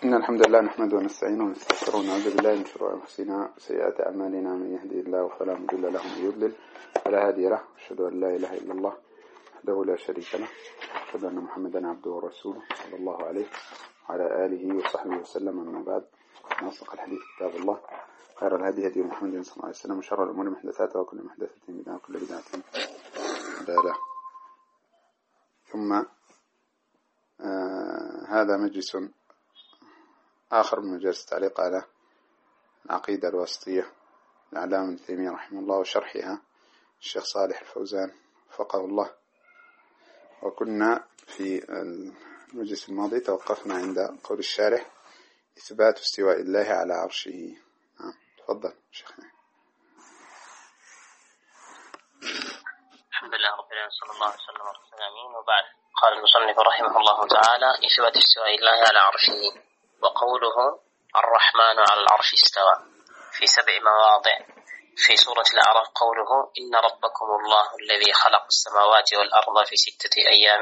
إن الحمد لله نحمده ونستعينه ونستغفره ونعوذ بالله من شرور أنفسنا وسيئات أعمالنا، من يهدي الله فلا مضل له ومن يضلل فلا هادي له. أشهد أن لا إله إلا الله وحده لا شريك له، أشهد أن محمدا عبده ورسوله صلى الله عليه وعلى آله وصحبه وسلم. أما بعد، نصدق الحديث كتاب الله، خير الهدي هدي محمد صلى الله عليه وسلم، وشر الأمور محدثاتها وكل محدثة بدعة وكل بدعة ضلالة. ثم هذا مجلس آخر من مجالس التعليق على العقيدة الواسطية للعلامة ابن تيمية رحمه الله وشرحها الشيخ صالح الفوزان وفقه الله. وكنا في المجلس الماضي توقفنا عند قول الشارح: إثبات استواء الله على عرشه. تفضل شيخنا. الحمد لله رب العالمين، صلى الله عليه وسلم على رسول الله. وبعد، قال المصنف رحمه الله تعالى: إثبات استواء الله على عرشه. وقوله الرحمن على العرش استوى في 7 مواضع. في سورة الأعراف قوله: إن ربكم الله الذي خلق السماوات والأرض في 6 أيام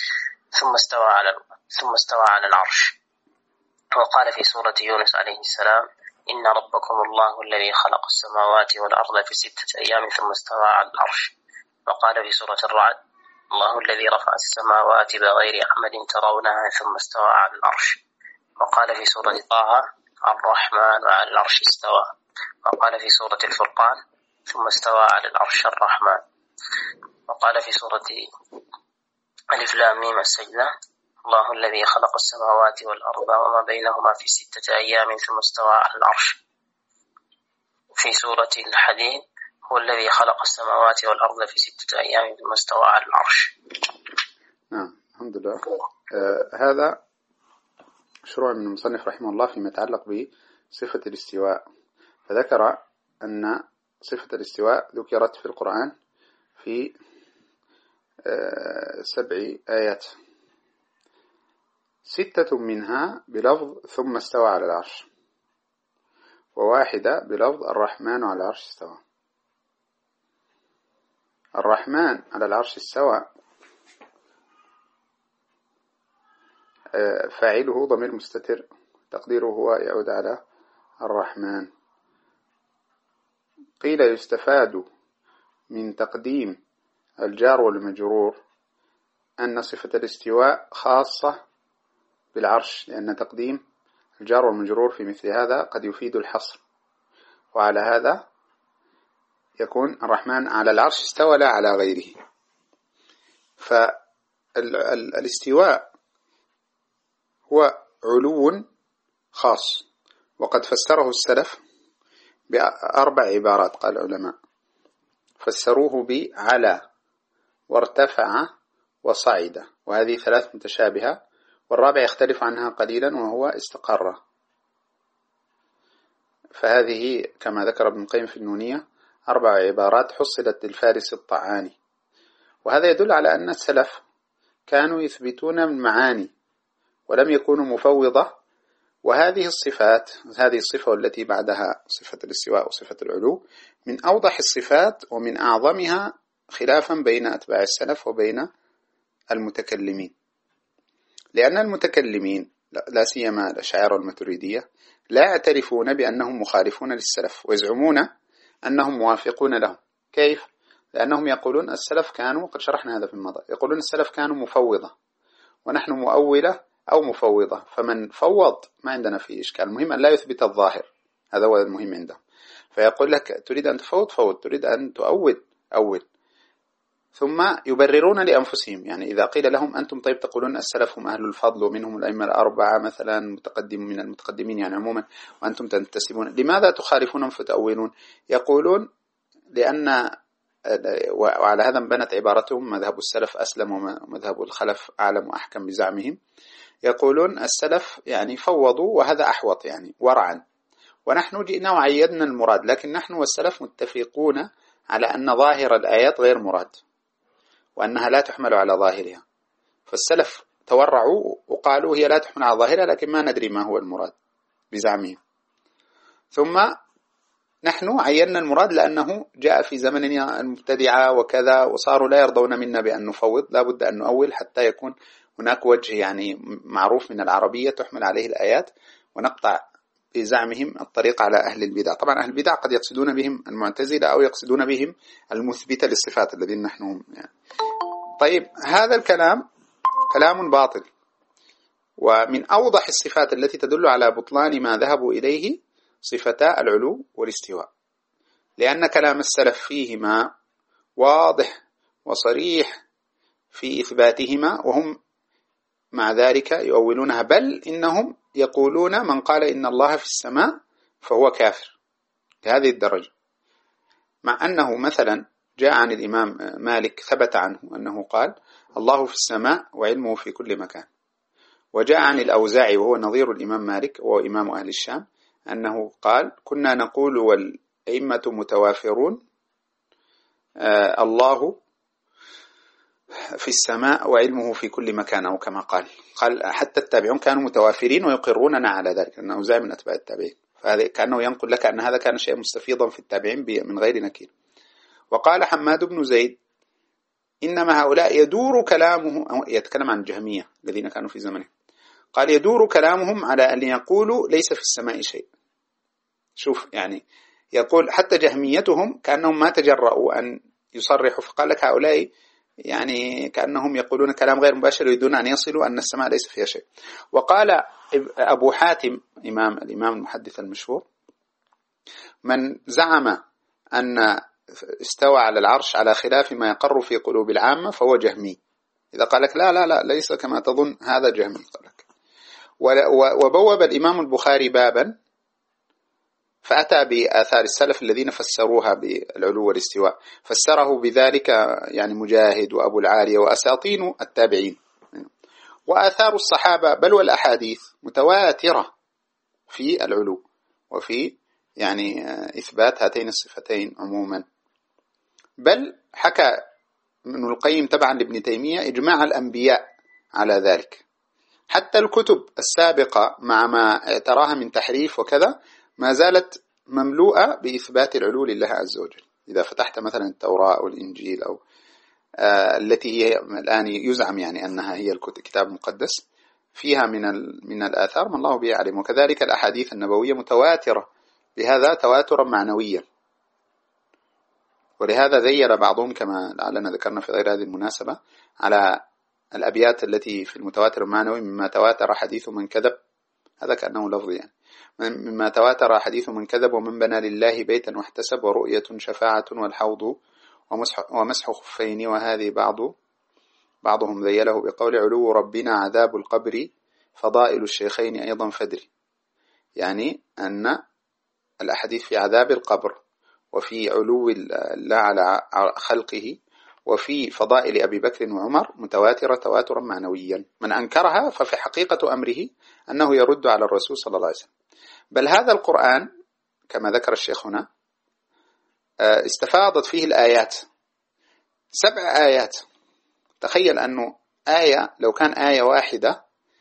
ثم استوى على العرش. وقال في سورة يونس عليه السلام: إن ربكم الله الذي خلق السماوات والأرض في 6 أيام ثم استوى على العرش. وقال في سورة الرعد: الله الذي رفع السماوات بغير عمد ترونها ثم استوى على العرش. وقال في سورة طه: الرحمن على العرش استوى. وقال في سورة الفرقان: ثم استوى على العرش الرحمن. وقال في سورة ألف لام ميم السجدة: الله الذي خلق السماوات والأرض وما بينهما في 6 أيام ثم استوى على العرش. في سورة الحديد: هو الذي خلق السماوات والأرض في 6 أيام ثم استوى على العرش. نعم، الحمد لله. هذا شروع من المصنف رحمه الله فيما يتعلق بصفة الاستواء. فذكر أن صفة الاستواء ذكرت في القرآن في 7 آيات، 6 منها بلفظ ثم استوى على العرش، وواحدة بلفظ الرحمن على العرش استوى. الرحمن على العرش استوى فاعله ضمير مستتر تقديره هو يعود على الرحمن. قيل يستفاد من تقديم الجار والمجرور أن صفة الاستواء خاصة بالعرش، لأن تقديم الجار والمجرور في مثل هذا قد يفيد الحصر، وعلى هذا يكون الرحمن على العرش استوى لا على غيره. فالاستواء هو علو خاص، وقد فسره السلف ب4 عبارات. قال العلماء فسروه بعلى وارتفع وصعد، وهذه 3 متشابهة، والرابع يختلف عنها قليلا وهو استقر. فهذه كما ذكر ابن القيم في النونية 4 عبارات حصلت للفارس الطعاني. وهذا يدل على أن السلف كانوا يثبتون المعاني ولم يكونوا مفوضة. وهذه الصفات، هذه الصفة التي بعدها صفة الاستواء وصفة العلو، من أوضح الصفات ومن أعظمها خلافا بين أتباع السلف وبين المتكلمين، لأن المتكلمين لا سيما الأشاعرة والماتريدية لا يعترفون بأنهم مخالفون للسلف، ويزعمون أنهم موافقون لهم. كيف؟ لأنهم يقولون السلف كانوا، قد شرحنا هذا في الماضي، يقولون السلف كانوا مفوضة ونحن مؤولة أو مفوضة، فمن فوض ما عندنا فيه إشكال، المهم أن لا يثبت الظاهر، هذا هو المهم عندهم. فيقول لك تريد أن تفوض فوض، تريد أن تؤول أول. ثم يبررون لأنفسهم، يعني إذا قيل لهم أنتم طيب تقولون السلف هم أهل الفضل ومنهم الأئمة ال4 مثلا متقدم من المتقدمين يعني عموما، وأنتم تنتسبون، لماذا تخالفونهم فتأولون؟ يقولون لأن، وعلى هذا بنت عبارتهم: مذهب السلف أسلم ومذهب الخلف أعلم وأحكم بزعمهم. يقولون السلف يعني فوضوا وهذا أحوط يعني ورعا، ونحن جئنا وعيدنا المراد، لكن نحن والسلف متفقون على أن ظاهر الآيات غير مراد وأنها لا تحمل على ظاهرها. فالسلف تورعوا وقالوا هي لا تحمل على ظاهرها لكن ما ندري ما هو المراد بزعمهم. ثم نحن عينا المراد لأنه جاء في زمننا المبتدعة وكذا، وصاروا لا يرضون منا بأن نفوض، لا بد أن نؤول حتى يكون هناك وجه يعني معروف من العربية تحمل عليه الآيات، ونقطع بزعمهم الطريق على أهل البدع. طبعا أهل البدع قد يقصدون بهم المعتزلة أو يقصدون بهم المثبتة للصفات الذين نحن هم يعني. طيب هذا الكلام كلام باطل، ومن أوضح الصفات التي تدل على بطلان ما ذهبوا إليه صفتا العلو والاستواء، لأن كلام السلف فيهما واضح وصريح في إثباتهما، وهم مع ذلك يؤولونها، بل إنهم يقولون من قال إن الله في السماء فهو كافر لهذه الدرجة، مع أنه مثلا جاء عن الإمام مالك ثبت عنه أنه قال الله في السماء وعلمه في كل مكان. وجاء عن الأوزاعي وهو نظير الإمام مالك وهو إمام أهل الشام أنه قال كنا نقول والأئمة متوافرون الله في السماء وعلمه في كل مكان، أو كما قال حتى التابعون كانوا متوافرين ويقروننا على ذلك، أنه أوزاعي من أتباع التابعين، فهذا كأنه ينقل لك أن هذا كان شيء مستفيضا في التابعين من غير نكير. وقال حماد بن زيد إنما هؤلاء يدور كلامهم، يتكلم عن الجهمية الذين كانوا في زمنه، قال يدور كلامهم على أن يقولوا ليس في السماء شيء. شوف يعني يقول حتى جهميتهم كأنهم ما تجرؤوا أن يصرحوا، فقال لك هؤلاء يعني كأنهم يقولون كلام غير مباشر يريدون أن يصلوا أن السماء ليس فيها شيء. وقال أبو حاتم الإمام المحدث المشهور من زعم أن استوى على العرش على خلاف ما يقر في قلوب العامة فهو جهمي. إذا قال لك لا لا لا ليس كما تظن هذا جهمي قال لك. وبوب الإمام البخاري بابا فأتى بآثار السلف الذين فسروها بالعلو والاستواء، فسره بذلك يعني مجاهد وأبو العالية وأساطين التابعين. وآثار الصحابة بل والأحاديث متواترة في العلو وفي يعني إثبات هاتين الصفتين عموما. بل حكى ابن القيم تبعا لابن تيمية إجماع الأنبياء على ذلك، حتى الكتب السابقة مع ما تراها من تحريف وكذا ما زالت مملوءة بإثبات العلو لله عز وجل. إذا فتحت مثلا التوراة أو الإنجيل أو التي هي الآن يزعم يعني أنها هي الكتاب المقدس، فيها من الآثار ما الله به علم. وكذلك الأحاديث النبوية متواترة بهذا تواترا معنويا. ولهذا ذيل بعضهم كما لعلنا ذكرنا في غير هذه المناسبة على الأبيات التي في المتواتر المعنوي مما تواتر حديث من كذب، هذا كأنه لفظ يعني مما تواتر حديث من كذب ومن بنى لله بيتا واحتسب ورؤية شفاعة والحوض ومسح خفين. وهذه بعضهم ذيله بقول علو ربنا عذاب القبر فضائل الشيخين أيضا فدري، يعني أن الأحاديث في عذاب القبر وفي علو الله على خلقه وفي فضائل أبي بكر وعمر متواترة تواترا معنويا، من أنكرها ففي حقيقة أمره أنه يرد على الرسول صلى الله عليه وسلم. بل هذا القرآن كما ذكر الشيخ هنا استفاضت فيه الآيات 7 آيات. تخيل أنه آية لو كان آية واحدة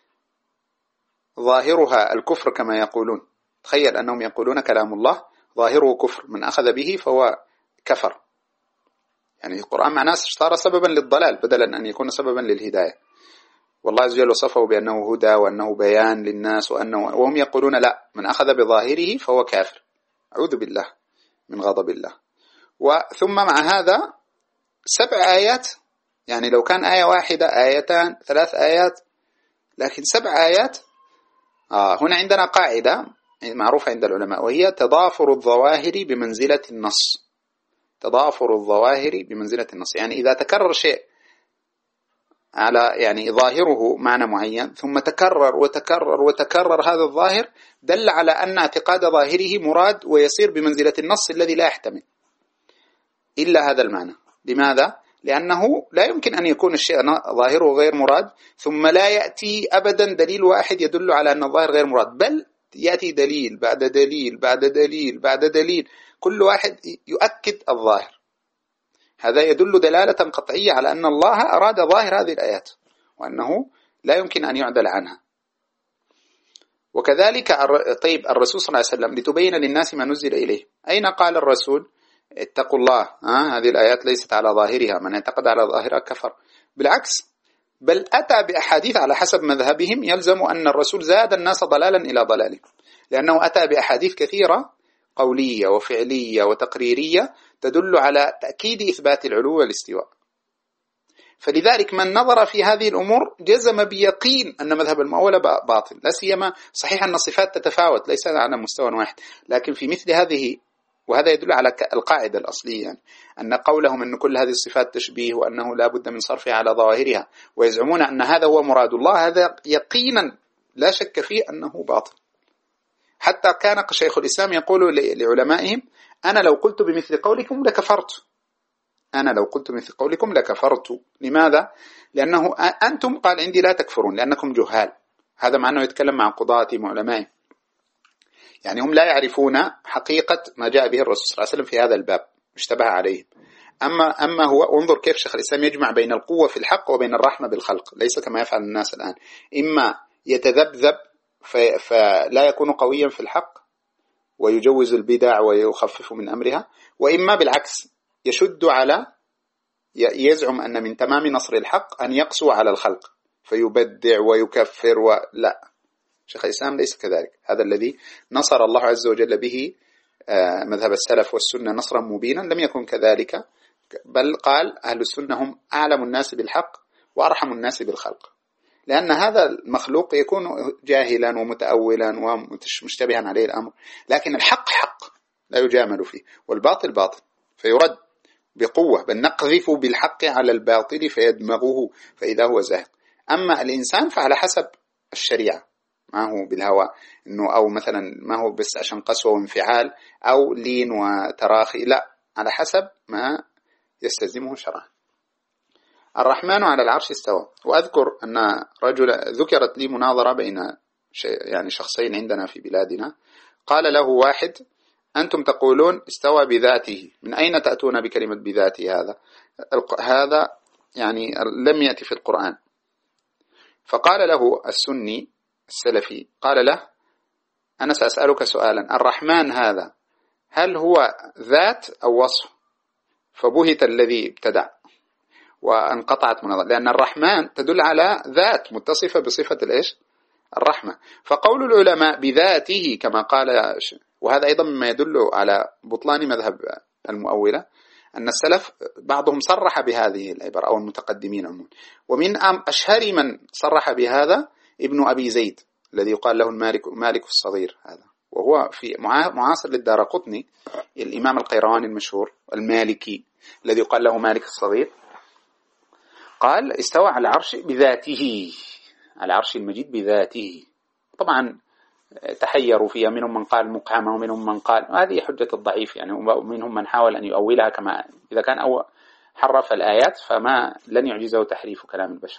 ظاهرها الكفر كما يقولون، تخيل أنهم يقولون كلام الله ظاهره كفر، من أخذ به فهو كفر. يعني القرآن معناه صار سببا للضلال بدلا أن يكون سببا للهداية، والله عز وجل وصفه بأنه هدى وأنه بيان للناس وهم يقولون لا، من أخذ بظاهره فهو كافر، أعوذ بالله من غضب الله. ثم مع هذا 7 آيات، يعني لو كان آية واحدة آيتان 3 آيات، لكن 7 آيات. هنا عندنا قاعدة معروفة عند العلماء وهي تضافر الظواهر بمنزلة النص. تضافر الظواهر بمنزلة النص، يعني إذا تكرر شيء على يعني ظاهره معنى معين ثم تكرر وتكرر وتكرر هذا الظاهر دل على أن اعتقاد ظاهره مراد ويصير بمنزلة النص الذي لا يحتمل إلا هذا المعنى. لماذا؟ لأنه لا يمكن أن يكون الشيء ظاهره غير مراد ثم لا يأتي أبدا دليل واحد يدل على أن الظاهر غير مراد، بل يأتي دليل بعد دليل بعد دليل بعد دليل، كل واحد يؤكد الظاهر. هذا يدل دلالة قطعية على أن الله أراد ظاهر هذه الآيات وأنه لا يمكن أن يعدل عنها. وكذلك طيب الرسول صلى الله عليه وسلم لتبين للناس ما نزل إليه، أين قال الرسول اتقوا الله؟ هذه الآيات ليست على ظاهرها، من اعتقد على ظاهرها كفر. بالعكس بل أتى بأحاديث على حسب مذهبهم يلزم أن الرسول زاد الناس ضلالا إلى ضلاله، لأنه أتى بأحاديث كثيرة قولية وفعلية وتقريرية تدل على تأكيد إثبات العلو والاستواء. فلذلك من نظر في هذه الأمور جزم بيقين أن مذهب المؤولة باطل، لا سيما صحيح أن الصفات تتفاوت ليس على مستوى واحد، لكن في مثل هذه، وهذا يدل على القاعدة الأصلية يعني أن قولهم أن كل هذه الصفات تشبيه وأنه لا بد من صرفها على ظواهرها، ويزعمون أن هذا هو مراد الله، هذا يقينا لا شك فيه أنه باطل. حتى كان شيخ الإسلام يقول لعلمائهم: أنا لو قلت بمثل قولكم لكفرت، أنا لو قلت مثل قولكم لكفرت. لماذا؟ لأنه أنتم قال عندي لا تكفرون لأنكم جهال. هذا معناه يتكلم مع قضاتهم وعلمائهم، يعني هم لا يعرفون حقيقة ما جاء به الرسول صلى الله عليه وسلم في هذا الباب، اشتبه عليهم. أما هو، انظر كيف شيخ الإسلام يجمع بين القوة في الحق وبين الرحمة بالخلق، ليس كما يفعل الناس الآن، إما يتذبذب فلا يكون قويا في الحق ويجوز البدع ويخفف من أمرها، وإما بالعكس يشد على، يزعم أن من تمام نصر الحق أن يقسو على الخلق فيبدع ويكفر لا، شيخ الإسلام ليس كذلك. هذا الذي نصر الله عز وجل به مذهب السلف والسنة نصرا مبينا لم يكن كذلك، بل قال أهل السنة هم أعلم الناس بالحق وأرحم الناس بالخلق، لأن هذا المخلوق يكون جاهلا ومتأولا ومشتبها عليه الأمر، لكن الحق حق لا يجامل فيه، والباطل باطل فيرد بقوة، بل نقذف بالحق على الباطل فيدمغه فإذا هو زاهق. أما الإنسان فعلى حسب الشريعة، ما هو بالهوى إنه أو مثلا ما هو بس عشان قسوة وانفعال أو لين وتراخي، لا، على حسب ما يستلزمه شرعا. الرحمن على العرش استوى. وأذكر أن ذكرت لي مناظرة بين يعني شخصين عندنا في بلادنا، قال له واحد: أنتم تقولون استوى بذاته، من أين تأتون بكلمة بذاته؟ هذا يعني لم يأتي في القرآن. فقال له السني السلفي، قال له: أنا سأسألك سؤالا، الرحمن هذا هل هو ذات أو وصف؟ فبهت الذي ابتدع وانقطعت مناظرة، لأن الرحمن تدل على ذات متصفة بصفة الإيش؟ الرحمة. فقول العلماء بذاته كما قال، وهذا أيضا مما يدل على بطلان مذهب المؤولة، أن السلف بعضهم صرح بهذه العبارة أو المتقدمين عموما، ومن أشهر من صرح بهذا ابن أبي زيد الذي يقال له مالك الصغير، هذا وهو في معاصر للدارقطني، الإمام القيرواني المشهور المالكي الذي يقال له مالك الصغير، قال استوى على العرش بذاته، على العرش المجيد بذاته. طبعا تحيروا فيها، منهم من قال مقامة ومنهم من قال، هذه حجة الضعيف يعني، ومنهم من حاول أن يؤولها كما إذا كان حرف الآيات فما لن يعجزه تحريف كلام البشر.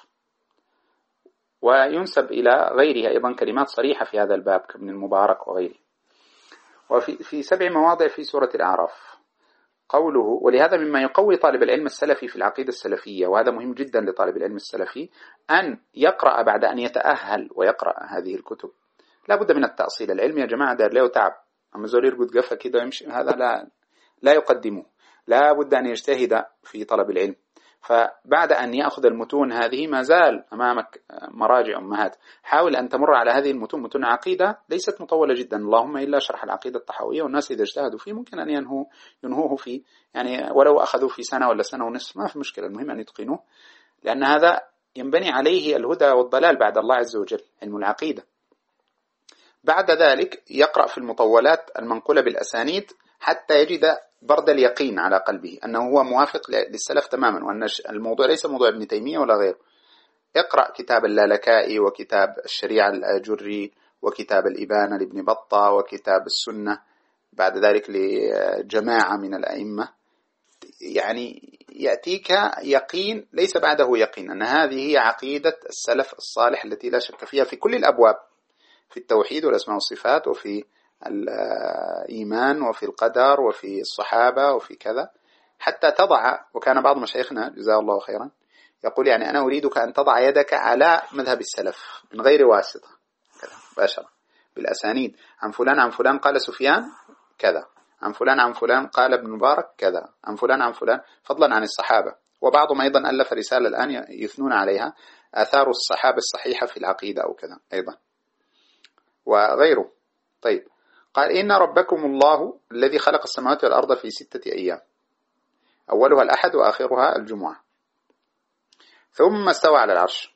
وينسب إلى غيرها أيضا كلمات صريحة في هذا الباب كابن المبارك وغيره. وفي 7 مواضع في سورة الأعراف قوله: ولهذا مما يقوي طالب العلم السلفي في العقيدة السلفية، وهذا مهم جدا لطالب العلم السلفي، أن يقرأ بعد أن يتأهل ويقرأ هذه الكتب. لا بد من التأصيل. العلم يا جماعة دار له تعب، أما زول يرقد قفة كده ويمشي، هذا لا يقدمه. لا بد أن يجتهد في طلب العلم. فبعد أن يأخذ المتون هذه ما زال أمامك مراجع أمهات، حاول أن تمر على هذه المتون، متون عقيدة ليست مطولة جدا، اللهم إلا شرح العقيدة الطحاوية، والناس إذا اجتهدوا فيه ممكن أن ينهوه في يعني ولو أخذوا في سنة ولا سنة ونصف ما في مشكلة، المهم أن يتقنوه، لأن هذا ينبني عليه الهدى والضلال بعد الله عز وجل، علم العقيدة. بعد ذلك يقرأ في المطولات المنقولة بالأسانيد حتى يجد برد اليقين على قلبه أنه هو موافق للسلف تماما، وأن الموضوع ليس موضوع ابن تيمية ولا غيره. اقرأ كتاب اللالكائي وكتاب الشريعة الآجري وكتاب الإبانة لابن بطة وكتاب السنة، بعد ذلك لجماعة من الأئمة، يعني يأتيك يقين ليس بعده يقين أن هذه هي عقيدة السلف الصالح التي لا شك فيها في كل الأبواب، في التوحيد والأسماء والصفات وفي الإيمان وفي القدر وفي الصحابة وفي كذا، حتى تضع. وكان بعض مشايخنا جزاه الله خيرا يقول يعني أنا أريدك أن تضع يدك على مذهب السلف من غير واسطة، كذا مباشرة بالأسانيد، عن فلان عن فلان قال سفيان كذا، عن فلان عن فلان قال ابن مبارك كذا، عن فلان عن فلان، فضلا عن الصحابة وبعضهم أيضا ألف رسالة الآن يثنون عليها، آثار الصحابة الصحيحة في العقيدة أو كذا أيضا وغيره. طيب، قال إن ربكم الله الذي خلق السماوات والأرض في 6 أيام، أولها الأحد وآخرها الجمعة، ثم استوى على العرش.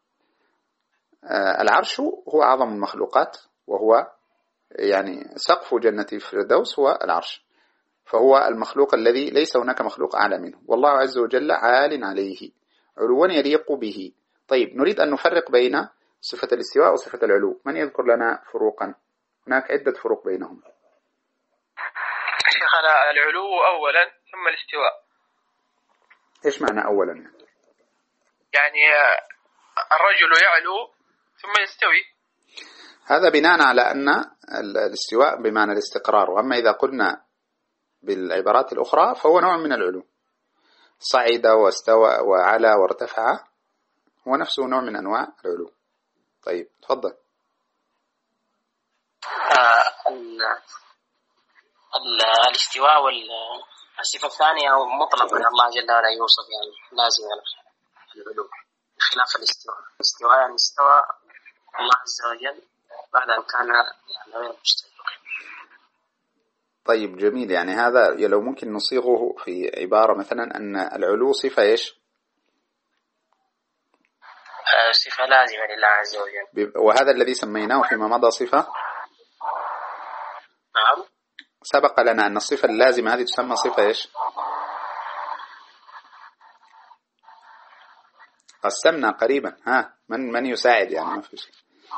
العرش هو أعظم المخلوقات، وهو يعني سقف جنة الفردوس هو العرش، فهو المخلوق الذي ليس هناك مخلوق أعلى منه، والله عز وجل عال عليه علوا يليق به. طيب، نريد أن نفرق بين صفة الاستواء وصفة العلو. من يذكر لنا فروقا؟ هناك عدة فروق بينهم. شيخنا، العلو أولا ثم الاستواء. إيش معنى أولا؟ يعني الرجل يعلو ثم يستوي. هذا بناء على أن الاستواء بمعنى الاستقرار، وأما إذا قلنا بالعبارات الأخرى فهو نوع من العلو، صعد واستوى وعلى وارتفع، هو نفسه نوع من أنواع العلو. طيب، تفضل. الاستواء والصفة الثانية مطلق من الله جل وعلا يوصف، يعني لازم العلو، خلاف الاستواء يعني استوى الله عز وجل بعد أن كان يعني غير مستوى. طيب، جميل. يعني هذا لو ممكن نصيغه في عبارة مثلا أن العلو صفة إيش؟ صفة لازمة لله عز وجل، وهذا الذي سميناه فيما مضى صفة. نعم، سبق لنا أن الصفة اللازمة هذه تسمى صفة إيش؟ قسمنا قريبا. من يساعد؟ يعني ما في شيء.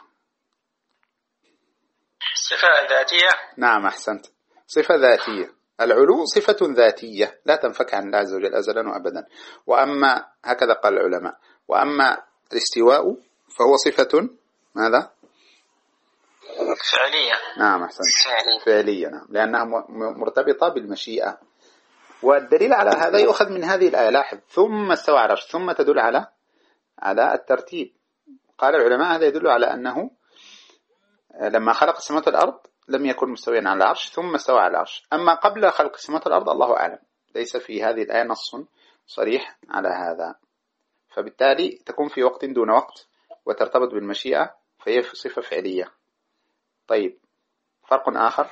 صفة ذاتية. نعم، أحسنت، صفة ذاتية. العلو صفة ذاتية لا تنفك عن الله عز وجل أزلا وأبدا. وأما هكذا قال العلماء، وأما الاستواء فهو صفة ماذا؟ فعلية. نعم، أحسنت، فعلية. نعم، لأنها مرتبطة بالمشيئة. والدليل على هذا يؤخذ من هذه الآية. لاحظ، ثم استوى على العرش، ثم تدل على الترتيب. قال العلماء هذا يدل على أنه لما خلق السماوات والأرض لم يكن مستويا على العرش ثم استوى على العرش. أما قبل خلق السماوات والأرض الله أعلم، ليس في هذه الآية نص صريح على هذا، فبالتالي تكون في وقت دون وقت وترتبط بالمشيئة، فهي صفة فعلية. طيب، فرق آخر.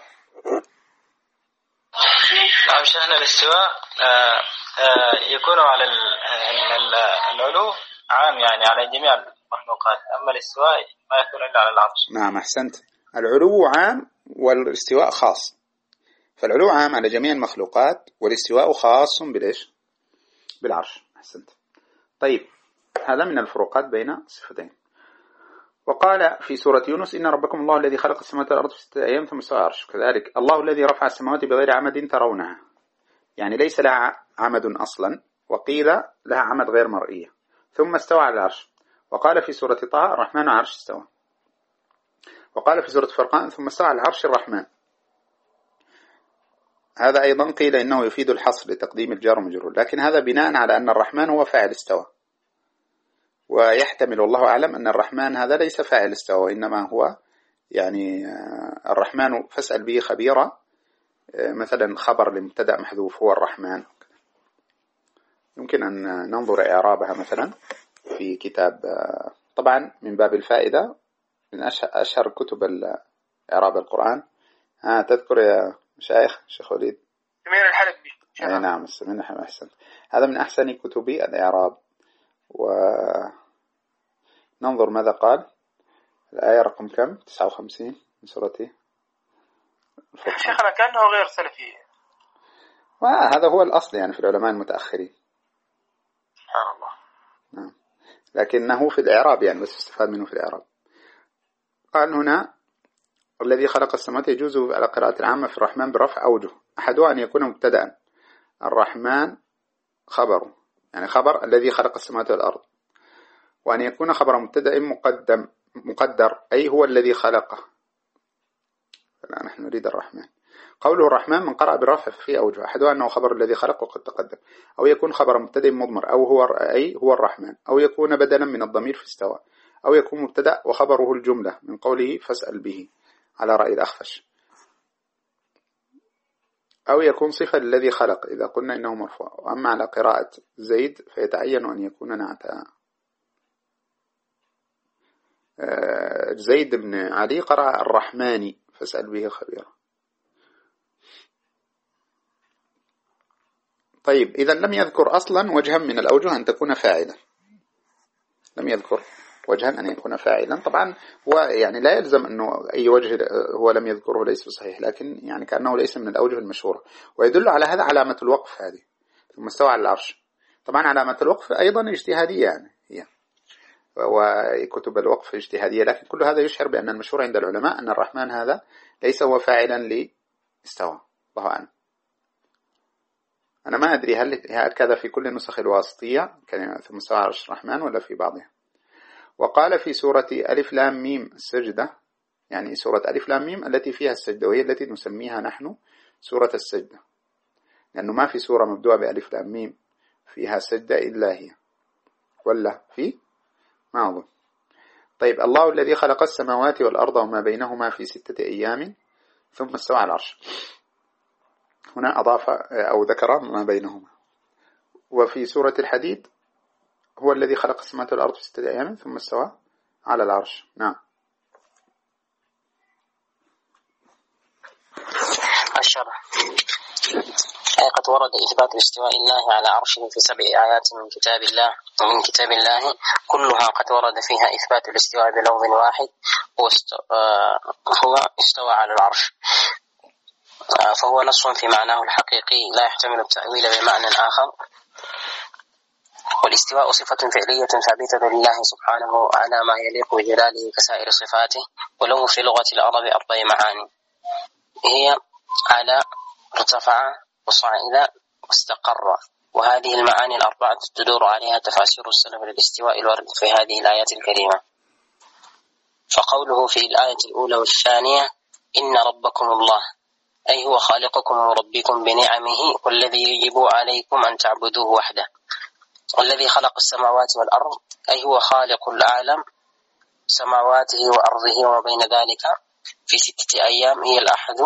نعم شأن الاستواء يكون على العلو عام، يعني على جميع المخلوقات، أما الاستواء ما يكون إلا على العرش. نعم، أحسنت، العلو عام والاستواء خاص. فالعلو عام على جميع المخلوقات والاستواء خاص بالإيش؟ بالعرش. أحسنت. طيب، هذا من الفروقات بين الصفتين. وقال في سورة يونس إن ربكم الله الذي خلق السماوات والأرض في 6 أيام ثم استوى على العرش. كذلك الله الذي رفع السماوات بغير عمد ترونها، يعني ليس لها عمد أصلا، وقيل لها عمد غير مرئية، ثم استوى على العرش. وقال في سورة طه الرحمن على العرش استوى. وقال في سورة فرقان ثم استوى على العرش الرحمن. هذا أيضا قيل إنه يفيد الحصر لتقديم الجار والمجرور، لكن هذا بناء على أن الرحمن هو فاعل استوى، ويحتمل والله أعلم أن الرحمن هذا ليس فاعل استوى، وإنما هو يعني الرحمن فاسأل به خبيرا، مثلا خبر لمبتدأ محذوف هو الرحمن. يمكن أن ننظر إعرابها مثلا في كتاب، طبعا من باب الفائدة، من أشهر كتب إعراب القرآن. تذكر يا مشايخ شيخ وليد؟ سمير الحلبي. أي نعم، سمير الحلبي. أحسن، هذا من أحسن كتب الإعراب. وننظر ماذا قال. الآية رقم كم؟ 59 من سورة شيخنا كأنه غير سلفي. وهذا هو الأصل يعني في العلماء المتأخرين. سبحان الله. نعم، لكنه في الإعراب يعني، بس استفاد منه في الإعراب. قال هنا الذي خلق السماوات، يجوز على قراءة العامة في الرحمن برفع أوجه، أحدها أن يكون مبتدأ، الرحمن خبره، يعني خبر الذي خلق السماوات والأرض، وأن يكون خبر مبتدأ مقدر، أي هو الذي خلقه. لا، نحن نريد الرحمن. قوله الرحمن من قرأ بالرفع في أوجه، أحدها أنه خبر الذي خلق وقد تقدم، أو يكون خبر مبتدأ مضمر، أو هو الرحمن، أو يكون بدلا من الضمير في استوى، أو يكون مبتدأ وخبره الجملة من قوله فاسأل به على رأي الأخفش. أو يكون صفة للذي خلق إذا قلنا إنه مرفوع. وأما على قراءة زيد فيتعين أن يكون نعتا. زيد بن علي قرأ الرحمن فاسأل به خبيرا. طيب إذا لم يذكر أصلا وجها من الأوجه أن تكون فاعلا، لم يذكر وجها أن يكون فاعلا. طبعا هو يعني لا يلزم أنه أي وجه هو لم يذكره ليس صحيح، لكن يعني كأنه ليس من الأوجه المشهورة. ويدل على هذا علامة الوقف هذه ثم استوى على العرش. طبعا علامة الوقف أيضا اجتهادية يعني هي، وكتب الوقف اجتهادية، لكن كل هذا يشعر بأن المشهور عند العلماء أن الرحمن هذا ليس هو فاعلا لاستوى. الله أعلم. أنا ما أدري هل هكذا في كل النسخ الواسطية ثم استوى على العرش الرحمن ولا في بعضها. وقال في سورة ألف لام ميم السجدة، يعني سورة ألف لام ميم التي فيها السجدة، وهي التي نسميها نحن سورة السجدة، لأنه ما في سورة مبدوءة بألف لام ميم فيها سجدة إلا هي، ولا في؟ ما أظن. طيب الله الذي خلق السماوات والأرض وما بينهما في 6 أيام ثم استوى على العرش، هنا أضاف أو ذكر ما بينهما. وفي سورة الحديد هو الذي خلق السماوات والأرض في 6 أيام ثم استوى على العرش. نعم. الشرح. قد ورد إثبات استواء الله على عرشه في 7 آيات من كتاب الله كلها قد ورد فيها إثبات الاستواء بلفظ واحد هو استوى على العرش، فهو نص في معناه الحقيقي لا يحتمل التأويل بمعنى آخر. والاستواء صفة فعلية ثابتة لله سبحانه على ما يليق بجلاله كسائر صفاته، وله في لغة العرب 4 معاني، هي على، ارتفع، وصعد، واستقر. وهذه المعاني ال4 تدور عليها تفاسير السلف للاستواء الوارد في هذه الآيات الكريمة. فقوله في الآية الأولى والثانية إن ربكم الله، أي هو خالقكم وربكم بنعمه، والذي يجب عليكم أن تعبدوه وحده. والذي خلق السماوات والأرض، أي هو خالق العالم سماواته وأرضه وما بين ذلك في 6 أيام، هي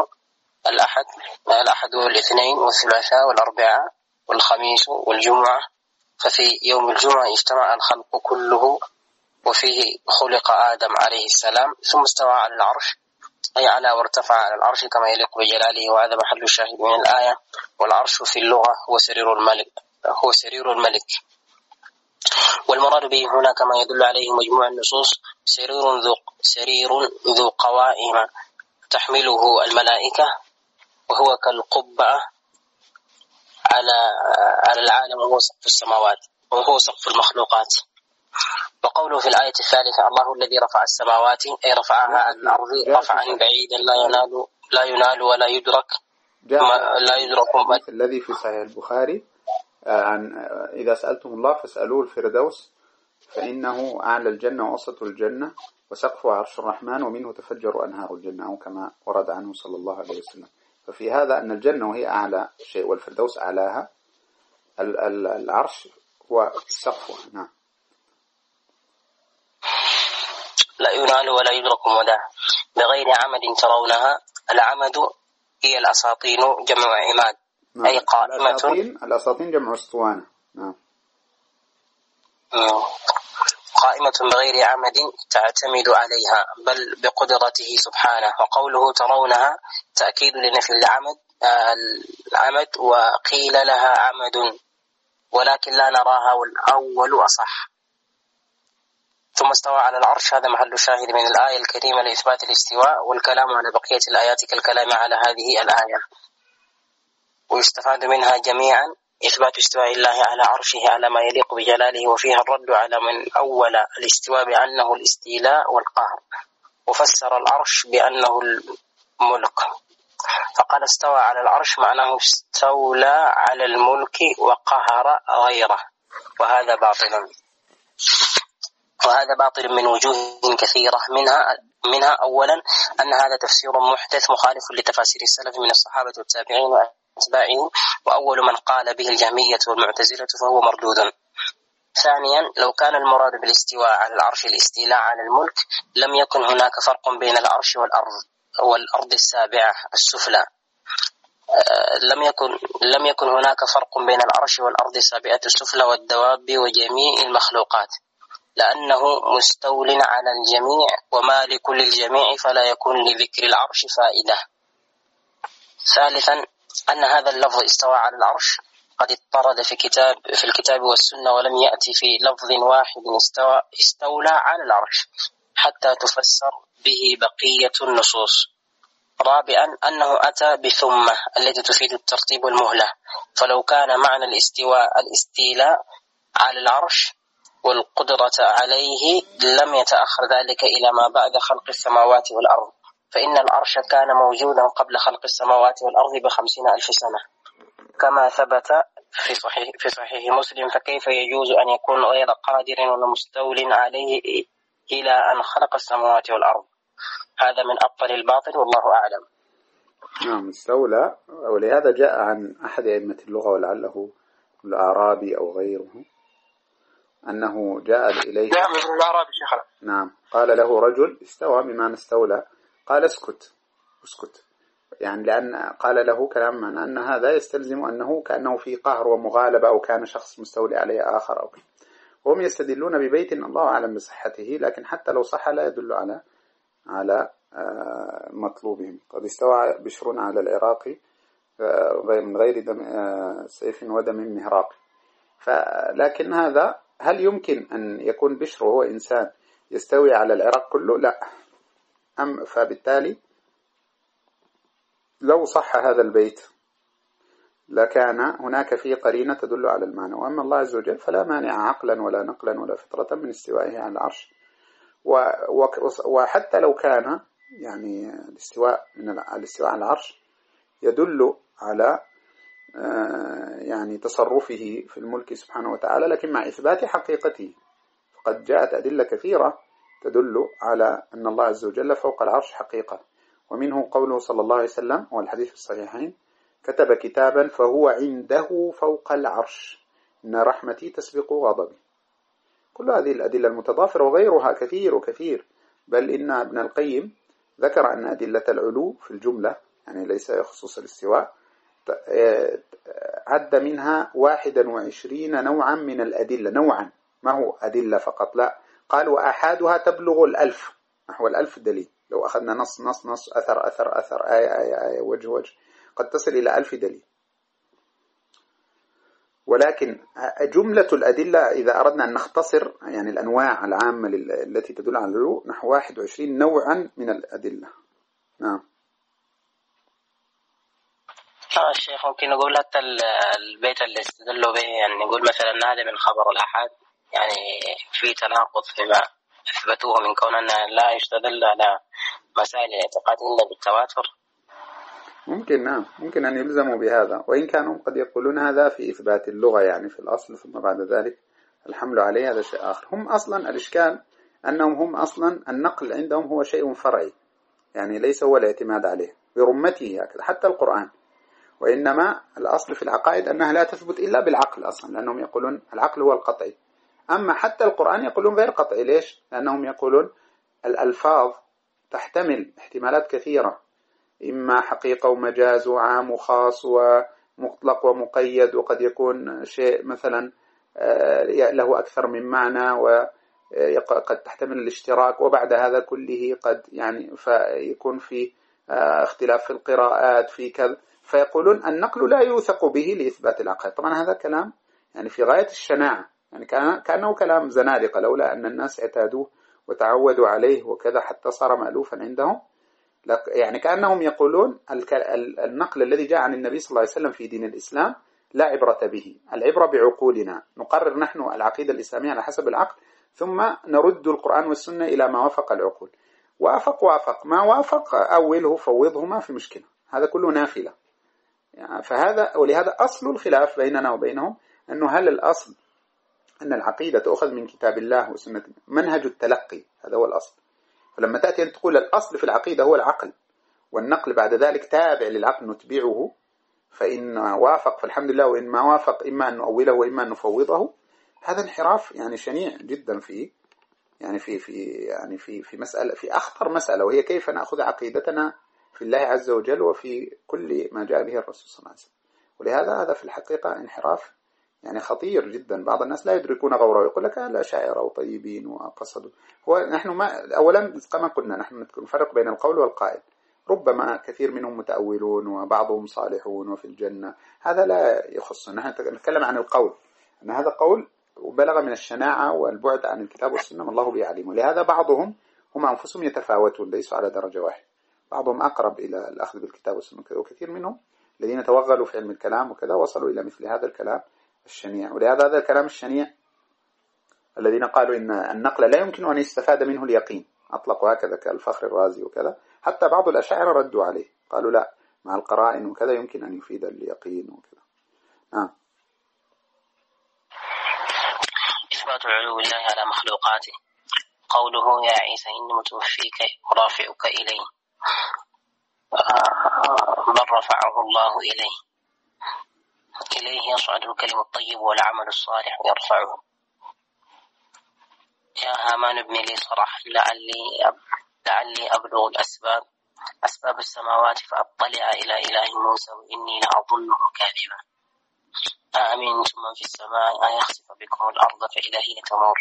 الأحد والاثنين والثلاثاء والأربعاء والخميس والجمعة. ففي يوم الجمعة اجتمع الخلق كله، وفيه خلق آدم عليه السلام، ثم استوى على العرش، أي على وارتفع على العرش كما يليق بجلاله. وهذا محل الشاهد من الآية. والعرش في اللغة هو سرير الملك. والمراد به هنا كما يدل عليه مجموع النصوص سرير ذو قوائم تحمله الملائكة، وهو كالقبعة على العالم، وهو سقف السماوات، وهو سقف المخلوقات. وقوله في الآية الثالثة الله الذي رفع السماوات، أي رفعها عن الأرض رفعا بعيدا لا ينال ولا يدرك. الذي في صحيح البخاري عن إذا سألتم الله فاسألوه الفردوس فإنه أعلى الجنة وأوسط الجنة وسقف عرش الرحمن ومنه تفجر أنهار الجنة، أو كما ورد عنه صلى الله عليه وسلم. ففي هذا أن الجنة وهي أعلى شيء والفردوس أعلاها، العرش هو سقفها. نعم. لا ينال ولا يدرك مدى بغير عمد ترونها. العمد هي الأساطين جمع عماد. نعم. أي قائمة. الأساطين جمع اسطوانة. نعم. قائمة بغير عمد تعتمد عليها بل بقدرته سبحانه. وقوله ترونها تأكيد لنفي العمد، وقيل لها عمد ولكن لا نراها، والأول أصح. ثم استوى على العرش، هذا محل الشاهد من الآية الكريمة لإثبات الاستواء، والكلام على بقية الآيات كالكلام على هذه الآية. ويستفاد منها جميعا إثبات استواء الله على عرشه على ما يليق بجلاله، وفيها الرد على من أول الاستواء بأنه الاستيلاء والقهر، وفسر العرش بأنه الملك. فقال استوى على العرش معناه استولى على الملك وقهر غيره، وهذا باطل من وجوه كثيرة، منها أولا أن هذا تفسير محدث مخالف لتفاسير السلف من الصحابة والتابعين وأتباعهم، وأول من قال به الجهمية والمعتزلة فهو مردود. ثانيا لو كان المراد بالاستواء على العرش الاستيلاء على الملك لم يكن هناك فرق بين العرش والأرض السابعة السفلى، لم يكن هناك فرق بين العرش والأرض السابعة السفلى والدواب وجميع المخلوقات، لأنه مستول على الجميع ومالك للجميع، فلا يكون لذكر العرش فائدة. ثالثا أن هذا اللفظ استوى على العرش قد اضطرد في الكتاب والسنة، ولم يأتي في لفظ واحد استولى على العرش حتى تفسر به بقية النصوص. رابعا أنه أتى بثمة التي تفيد الترتيب والمهلة، فلو كان معنى الاستيلاء على العرش والقدرة عليه لم يتأخر ذلك إلى ما بعد خلق السماوات والأرض، فإن العرش كان موجودا قبل خلق السماوات والأرض ب50,000 سنة كما ثبت في صحيح مسلم، فكيف يجوز أن يكون غير قادر ولا مستول عليه إلى أن خلق السماوات والأرض؟ هذا من أبطل الباطل والله أعلم. نعم، استولى، ولهذا جاء عن أحد أئمة اللغة ولعله الأعرابي أو غيره أنه جاء إليه. نعم ابن الأعرابي شيخنا. نعم، قال له رجل استوى بما استولى، قال اسكت، يعني لأن قال له كلام معنى أن هذا يستلزم أنه كأنه في قهر ومغالبة أو كان شخص مستولي عليه آخر أو كذا. وهم يستدلون ببيت الله أعلم بصحته، لكن حتى لو صح لا يدل على مطلوبهم. قد استوى بشر على العراق من غير دم سيف ودم مهراق. لكن هذا هل يمكن أن يكون بشر وهو إنسان يستوي على العراق كله؟ لا. فبالتالي لو صح هذا البيت لكان هناك فيه قرينة تدل على المعنى. وأما الله عز وجل فلا مانع عقلا ولا نقلا ولا فطرة من استوائه على العرش. وحتى لو كان يعني الاستواء على العرش يدل على يعني تصرفه في الملك سبحانه وتعالى، لكن مع إثبات حقيقته. فقد جاءت أدلة كثيرة تدل على أن الله عز وجل فوق العرش حقيقة، ومنه قوله صلى الله عليه وسلم والحديث في الصحيحين: كتب كتابا فهو عنده فوق العرش، إن رحمتي تسبق غضبي. كل هذه الأدلة المتضافرة وغيرها كثير، بل إن ابن القيم ذكر أن أدلة العلو في الجملة، يعني ليس يخصص الاستواء، عد منها 21 نوعا من الأدلة، نوعا ما هو أدلة فقط، لا، قال وأحادها تبلغ 1000، نحو 1000 دليل. لو أخذنا نص أثر آية وجه قد تصل إلى 1000 دليل. ولكن جملة الأدلة إذا أردنا أن نختصر يعني الأنواع العامة التي تدل على العلو نحو 21 نوعا من الأدلة. نعم. الشيخ ممكن نقول حتى البيت اللي استدلوا به، يعني نقول مثلا هذا من خبر الأحد، يعني في تناقض فيما أثبتوه من كون أن لا يستدل على مسائل الاعتقاد إلا بالتواتر. ممكن، نعم، ممكن أن يلزموا بهذا، وإن كانوا قد يقولون هذا في إثبات اللغة يعني في الأصل، ثم بعد ذلك الحمل عليه هذا شيء آخر. هم أصلا الإشكال أنهم هم أصلا النقل عندهم هو شيء فرعي، يعني ليس هو الاعتماد عليه برمته هكذا حتى القرآن، وإنما الأصل في العقائد أنها لا تثبت إلا بالعقل أصلا، لأنهم يقولون العقل هو القطعي. أما حتى القرآن يقولون غير قطعي. ليش؟ لأنهم يقولون الألفاظ تحتمل احتمالات كثيرة، إما حقيقة ومجاز وعام وخاص ومطلق ومقيد، وقد يكون شيء مثلا له أكثر من معنى، وقد تحتمل الاشتراك، وبعد هذا كله قد يعني فيكون في اختلاف في القراءات في كذا، فيقولون النقل لا يوثق به لإثبات العقائد. طبعا هذا كلام يعني في غاية الشناعة، يعني كأنه كلام زنادقة، لولا أن الناس اعتادوه وتعودوا عليه وكذا حتى صار مألوفا عندهم. يعني كأنهم يقولون النقل الذي جاء عن النبي صلى الله عليه وسلم في دين الإسلام لا عبرة به، العبرة بعقولنا، نقرر نحن العقيدة الإسلامية على حسب العقل، ثم نرد القرآن والسنة إلى ما وافق العقول. وافق ما وافق أوله فوضه، ما في مشكلة، هذا كله نافلة يعني. ولهذا أصل الخلاف بيننا وبينهم أنه هل الأصل أن العقيدة تأخذ من كتاب الله وسنة، منهج التلقي، هذا هو الأصل. فلما تأتي أن تقول الأصل في العقيدة هو العقل، والنقل بعد ذلك تابع للعقل نتبعه، فإن وافق فالحمد لله، وإن ما وافق إما أن نؤوله وإما أن نفوضه، هذا انحراف يعني شنيع جدا في مسألة، في أخطر مسألة، وهي كيف نأخذ عقيدتنا في الله عز وجل وفي كل ما جاء به الرسول صلى الله عليه وسلم. ولهذا هذا في الحقيقة انحراف يعني خطير جدا. بعض الناس لا يدركون غوره، يقول لك الأشاعرة وطيبين وقصدوا. هو نحن ما أولا كما قلنا نحن نفرق بين القول والقائل. ربما كثير منهم متأولون وبعضهم صالحون وفي الجنة، هذا لا يخصنا. نحن نتكلم عن القول، أن هذا قول وبلغ من الشناعة والبعد عن الكتاب والسنة، الله بيعلمه. لهذا بعضهم هم أنفسهم يتفاوتون، ليسوا على درجة واحدة. بعضهم أقرب إلى الأخذ بالكتاب والسنة، وكثير منهم الذين توغلوا في علم الكلام وكذا وصلوا إلى مثل هذا الكلام الشنيع. ولهذا هذا الكلام الشنيع الذين قالوا إن النقل لا يمكن أن يستفاد منه اليقين، أطلقوا هكذا كالفخر الرازي وكذا. حتى بعض الأشاعرة ردوا عليه، قالوا لا، مع القرائن وكذا يمكن أن يفيد اليقين وكذا. إثبات علو الله على مخلوقاته. قوله يا عيسى إني متوفيك ورافعك إليه، بل رفعه الله إليه يصعد الكلم الطيب والعمل الصالح يرفعه. يا هامان ابن لي صرح لعلي أبلغ أسباب السماوات فأطلع إلى إله موسى وإني لأظنه كاذبا. أأمنتم من في السماء أن يخسف بكم الأرض فإذا هي تمور،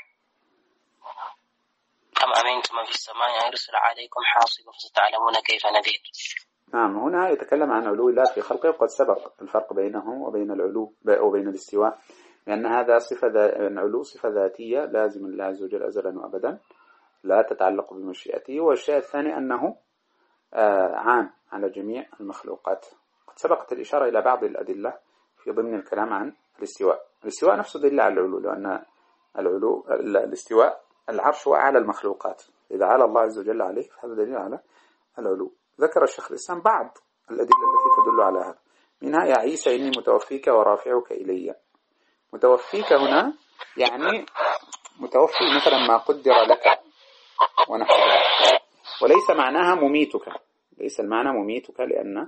أم أمنتم من في السماء أن يرسل عليكم حاصبا فستعلمون كيف نذير. نعم، هنا يتكلم عن علو الله في خلقه، وقد سبق الفرق بينه وبين العلو وبين الاستواء، لأن هذا العلو صفة ذاتية لازم لله عز وجل أزلا وأبدا، لا تتعلق بمشيئته. والشيء الثاني أنه عام على جميع المخلوقات. قد سبقت الإشارة إلى بعض الأدلة في ضمن الكلام عن الاستواء. الاستواء نفسه دليل على العلو، لأن الاستواء العرش هو أعلى المخلوقات، إذا على الله عز وجل عليه فهذا دليل على العلو. ذكر الشيخ الإسلام بعض الأدلة التي تدل على هذا، منها يا عيسى إني متوفيك ورافعك إلي. متوفيك هنا يعني متوفي مثلا ما قدر لك ونحو ذلك، وليس معناها مميتك، ليس المعنى مميتك، لأن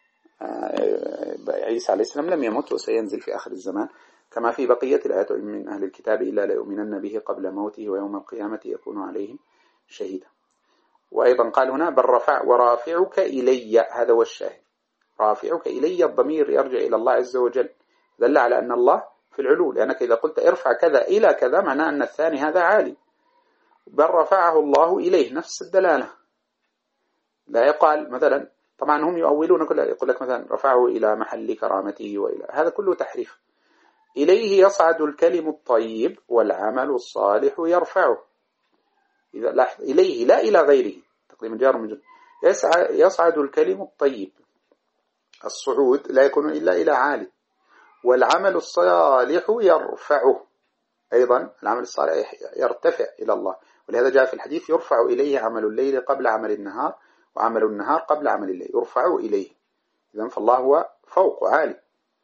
عيسى عليه السلام لم يمت وسينزل في آخر الزمان، كما في بقية الآيات من أهل الكتاب إلا ليؤمنن به قبل موته ويوم القيامة يكون عليهم شهيدا. وأيضا قال هنا بل ورافعك إلي، هذا هو الشاهد. رافعك إلي الضمير يرجع إلى الله عز وجل، دل على أن الله في العلو، لأنك إذا قلت ارفع كذا إلى كذا معناه أن الثاني هذا عالي. بل رفعه الله إليه، نفس الدلالة. لا يقال مثلا، طبعا هم يؤولون يقول لك مثلا رفعه إلى محل كرامته، وإلى هذا كله تحريف. إليه يصعد الكلم الطيب والعمل الصالح يرفعه. إذا لاحظ إليه لا إلى غيره، تقديم الجار من يصعد الكلم الطيب، الصعود لا يكون إلا إلى عالي، والعمل الصالح يرفعه. أيضا العمل الصالح يرتفع إلى الله، ولهذا جاء في الحديث يرفع إليه عمل الليل قبل عمل النهار، وعمل النهار قبل عمل الليل، يرفع إليه. إذن فالله هو فوق عالي.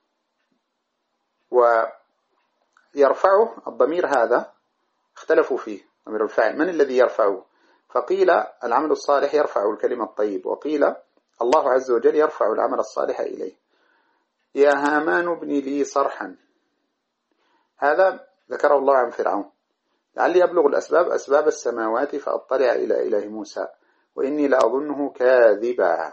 ويرفعه الضمير هذا اختلفوا فيه، ضمير الفاعل من الذي يرفعه؟ فقيل العمل الصالح يرفع الكلمة الطيب، وقيل الله عز وجل يرفع العمل الصالح إليه. يا هامان ابن لي صرحا، هذا ذكره الله عن فرعون، لعلي أبلغ أسباب السماوات فأطلع إلى إله موسى وإني لأظنه كاذبا.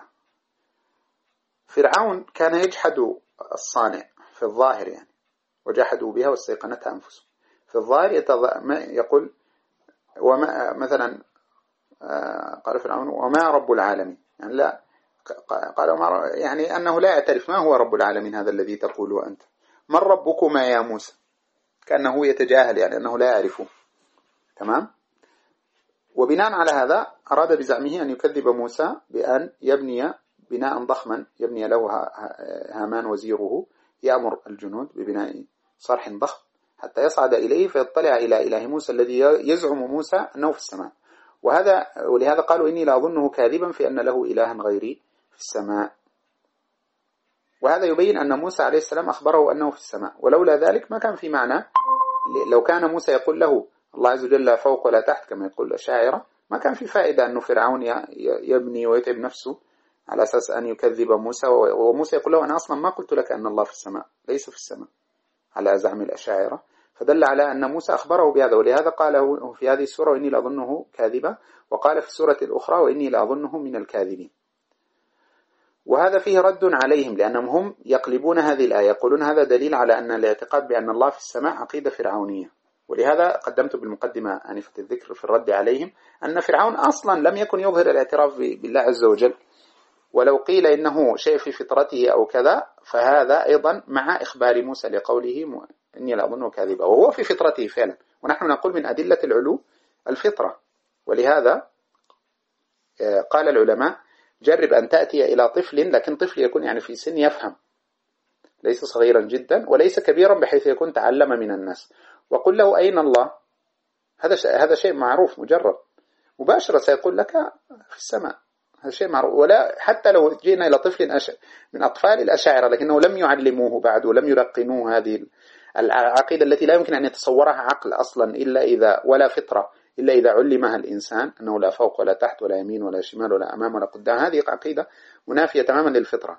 فرعون كان يجحد الصانع في الظاهر يعني، وجحدوا بها واستيقنتها أنفسهم. في الظاهر يقول وما مثلا قال فرعون وما رب العالمين، يعني لا قال يعني أنه لا يعترف ما هو رب العالمين هذا الذي تقوله أنت، من ربكما يا موسى، كأنه يتجاهل يعني أنه لا يعرفه. تمام. وبناء على هذا أراد بزعمه أن يكذب موسى بأن يبني بناء ضخما، يبني له هامان وزيره، يأمر الجنود ببناء صرح ضخم حتى يصعد إليه فيطلع إلى إله موسى الذي يزعم موسى أنه في السماء. ولهذا قالوا إني لأظنه كاذبا في أن له إلها غيري في السماء. وهذا يبين أن موسى عليه السلام أخبره أنه في السماء، ولولا ذلك ما كان في معنى. لو كان موسى يقول له الله عز وجل لا فوق ولا تحت كما يقول الأشاعرة، ما كان في فائدة أنه فرعون يبني ويتعب نفسه على أساس أن يكذب موسى، وموسى يقول له أنا أصلا ما قلت لك أن الله في السماء، ليس في السماء على زعم الأشاعرة. فدل على أن موسى أخبره بهذا، ولهذا قاله في هذه السورة وإني لأظنه كاذبا، وقال في السورة الأخرى وإني لأظنه من الكاذبين. وهذا فيه رد عليهم، لأنهم هم يقلبون هذه الآية، يقولون هذا دليل على أن الاعتقاد بأن الله في السماء عقيدة فرعونية. ولهذا قدمت بالمقدمة آنفة الذكر في الرد عليهم أن فرعون أصلا لم يكن يظهر الاعتراف بالله عز وجل، ولو قيل إنه شيء في فطرته أو كذا فهذا أيضا مع إخبار موسى لقوله إني لأظنه كاذبا، وهو في فطرته فعلا. ونحن نقول من أدلة العلو الفطرة. ولهذا قال العلماء جرب أن تأتي إلى طفل، لكن طفل يكون يعني في سن يفهم، ليس صغيرا جدا وليس كبيرا بحيث يكون تعلم من الناس، وقل له أين الله، هذا شيء معروف مجرد، مباشرة سيقول لك في السماء، هذا شيء معروف. ولا حتى لو جينا إلى طفل من أطفال الأشاعرة لكنه لم يعلموه بعد ولم يرقنوه هذه العقيدة التي لا يمكن أن يتصورها عقل أصلا إلا إذا، ولا فطرة إلا إذا علمها الإنسان أنه لا فوق ولا تحت ولا يمين ولا شمال ولا أمام ولا قدام، هذه عقيدة منافية تماما للفطرة.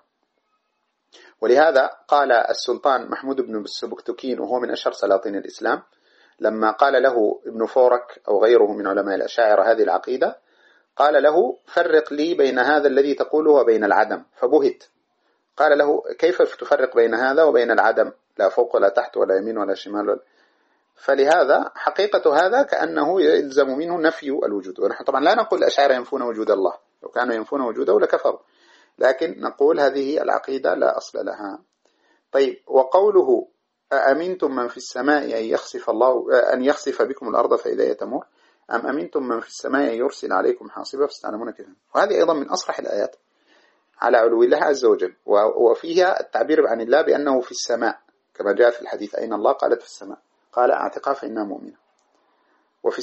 ولهذا قال السلطان محمود بن السبكتكين وهو من أشهر سلاطين الإسلام لما قال له ابن فورك أو غيره من علماء الأشاعرة هذه العقيدة، قال له فرق لي بين هذا الذي تقوله وبين العدم، فبهت. قال له كيف تفرق بين هذا وبين العدم، لا فوق ولا تحت ولا يمين ولا شمال فلهذا حقيقة هذا كأنه يلزم منه نفي الوجود. ونحن طبعا لا نقول الأشاعرة ينفون وجود الله، لو كانوا ينفون وجوده لكفروا، لكن نقول هذه العقيدة لا أصل لها. طيب، وقوله أأمنتم من في السماء أن يخسف بكم الأرض فإذا هي تمور أم أمنتم من في السماء أن يرسل عليكم حاصبا فستعلمون كيف. وهذه أيضا من أصرح الآيات على علو الله عز وجل، وفيها التعبير عن الله بأنه في السماء، كما جاء في الحديث أين الله قالت في السماء، قال اعتقها فإنها مؤمنة. وفي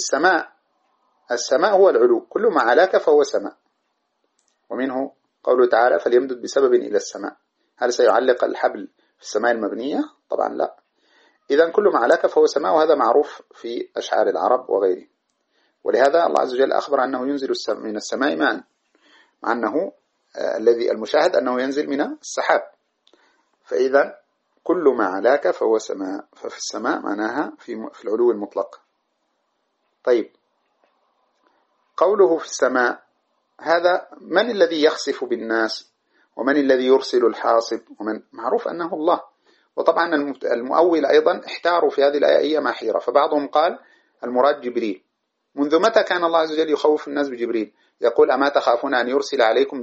السماء هو العلو، كل ما علاك فهو سماء. ومنه قوله تعالى فليمدد بسبب إلى السماء، هل سيعلق الحبل في السماء المبنية؟ طبعا لا. إذن كل ما علاك فهو سماء، وهذا معروف في أشعار العرب وغيره. ولهذا الله عز وجل أخبر أنه ينزل من السماء ماء، مع أنه الذي المشاهد أنه ينزل من السحاب. فإذا كل ما علاك فهو سماء، ففي السماء معناها في العلو المطلق. طيب، قوله في السماء هذا من الذي يخسف بالناس ومن الذي يرسل الحاصب، ومن معروف أنه الله. وطبعا المؤول أيضا احتاروا في هذه الآية ما حيرة، فبعضهم قال المراد جبريل. منذ متى كان الله عز وجل يخوف الناس بجبريل؟ يقول أما تخافون أن يرسل عليكم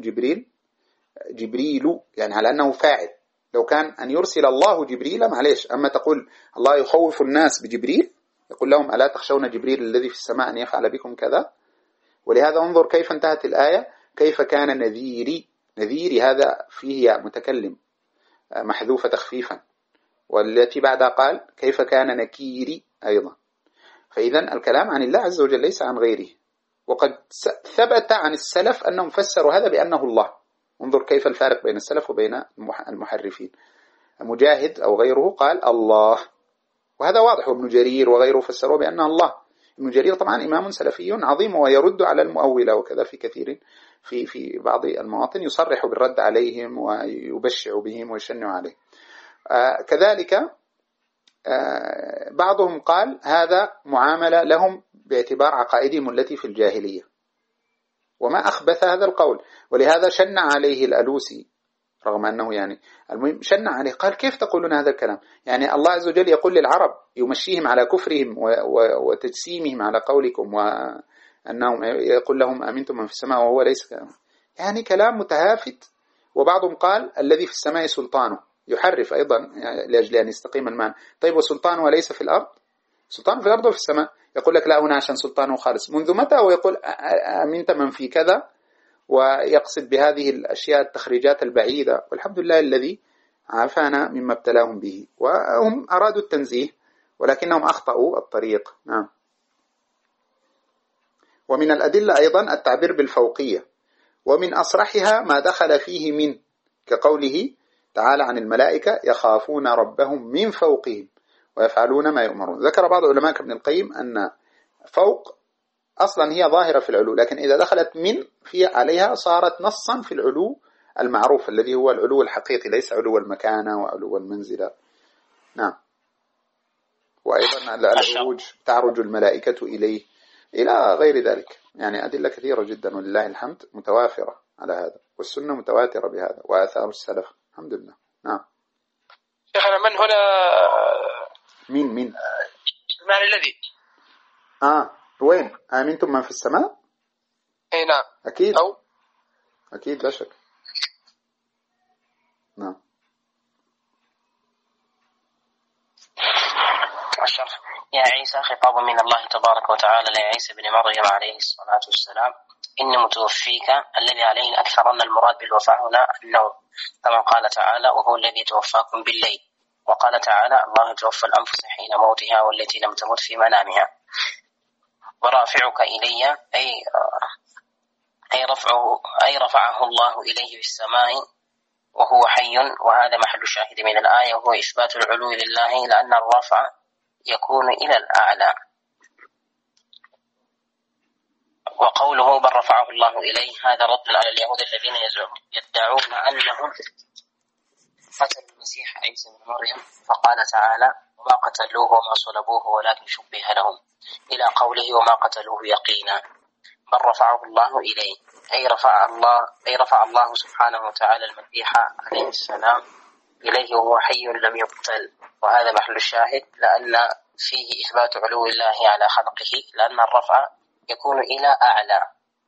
جبريل يعني على أنه فاعل. لو كان أن يرسل الله جبريل معليش، أما تقول الله يخوف الناس بجبريل، يقول لهم ألا تخشون جبريل الذي في السماء أن يفعل بكم كذا. ولهذا انظر كيف انتهت الآية، كيف كان نذيري هذا فيه متكلم محذوفة تخفيفا، والتي بعدها قال كيف كان نكيري أيضا. فإذا الكلام عن الله عز وجل ليس عن غيره. وقد ثبت عن السلف أنهم فسروا هذا بأنه الله. انظر كيف الفارق بين السلف وبين المحرفين. مجاهد أو غيره قال الله، وهذا واضح، وابن جرير وغيره فسروا بأنه الله. ابن جرير طبعا إمام سلفي عظيم ويرد على المؤولة، وكذا في كثير في بعض المواطن يصرح بالرد عليهم ويبشع بهم ويشنع عليهم. كذلك بعضهم قال هذا معاملة لهم باعتبار عقائدهم التي في الجاهلية، وما أخبث هذا القول. ولهذا شنع عليه الألوسي، رغم أنه يعني المهم شنع عليه، قال كيف تقولون هذا الكلام؟ يعني الله عز وجل يقول للعرب يمشيهم على كفرهم وتجسيمهم على قولكم، وأنهم يقول لهم أمنتم من في السماء وهو ليس يعني كلام متهافت. وبعضهم قال الذي في السماء سلطانه، يحرف أيضا لأجل أن يستقيم المعنى. طيب وسلطانه وليس في الأرض؟ سلطانه في الأرض وفي السماء. يقول لك لا هنا عشان سلطانه خالص. منذ متى ويقول أمنت من في كذا، ويقصد بهذه الأشياء التخريجات البعيدة. والحمد لله الذي عافانا مما ابتلاهم به. وهم أرادوا التنزيه ولكنهم أخطأوا الطريق. نعم. ومن الأدلة أيضا التعبير بالفوقية، ومن أصرحها ما دخل فيه من، كقوله تعالى عن الملائكة يخافون ربهم من فوقهم ويفعلون ما يؤمرون. ذكر بعض علماء كابن القيم أن فوق أصلا هي ظاهرة في العلو، لكن إذا دخلت من في عليها صارت نصا في العلو المعروف الذي هو العلو الحقيقي، ليس علو المكانة وعلو المنزلة. نعم. وأيضا العروج تعرج الملائكة إليه إلى غير ذلك. يعني أدلة كثيرة جدا ولله الحمد متوافرة على هذا. والسنة متواترة بهذا وآثار السلف الحمد لله. نعم. شيخنا من هنا؟ مين؟ المعنى الذي وين؟ آمنتم من في السماء؟ اي نعم. أكيد أو أكيد لا شك. نعم. الشرح. يا عيسى خطاب من الله تبارك وتعالى لعيسى بن مريم عليه الصلاة والسلام: إني متوفيك. الذي عليه أكثر أن المراد بالوفاة هنا النوم، كما قال تعالى: وهو الذي توفاكم بالليل. وقال تعالى: الله يتوفى الأنفس حين موتها والتي لم تمت في منامها. ورافعك إلي أي رفعه الله إليه في السماء وهو حي. وهذا محل الشاهد من الآية، وهو إثبات العلو لله، لأن الرفع يكون إلى الأعلى. وقوله بل رفعه الله إليه هذا رد على اليهود الذين يدعون أنهم قتلوا المسيح عيسى بن مريم، فقال تعالى: وما قتلوه وما صلبوه ولكن شبه لهم، إلى قوله وما قتلوه يقينا. بل رفعه الله إليه أي رفع الله سبحانه وتعالى المسيح عليه السلام إليه وهو حي لم يقتل. وهذا محل الشاهد، لأن فيه إثبات علو الله على خلقه، لأن الرفع يكون إلى أعلى.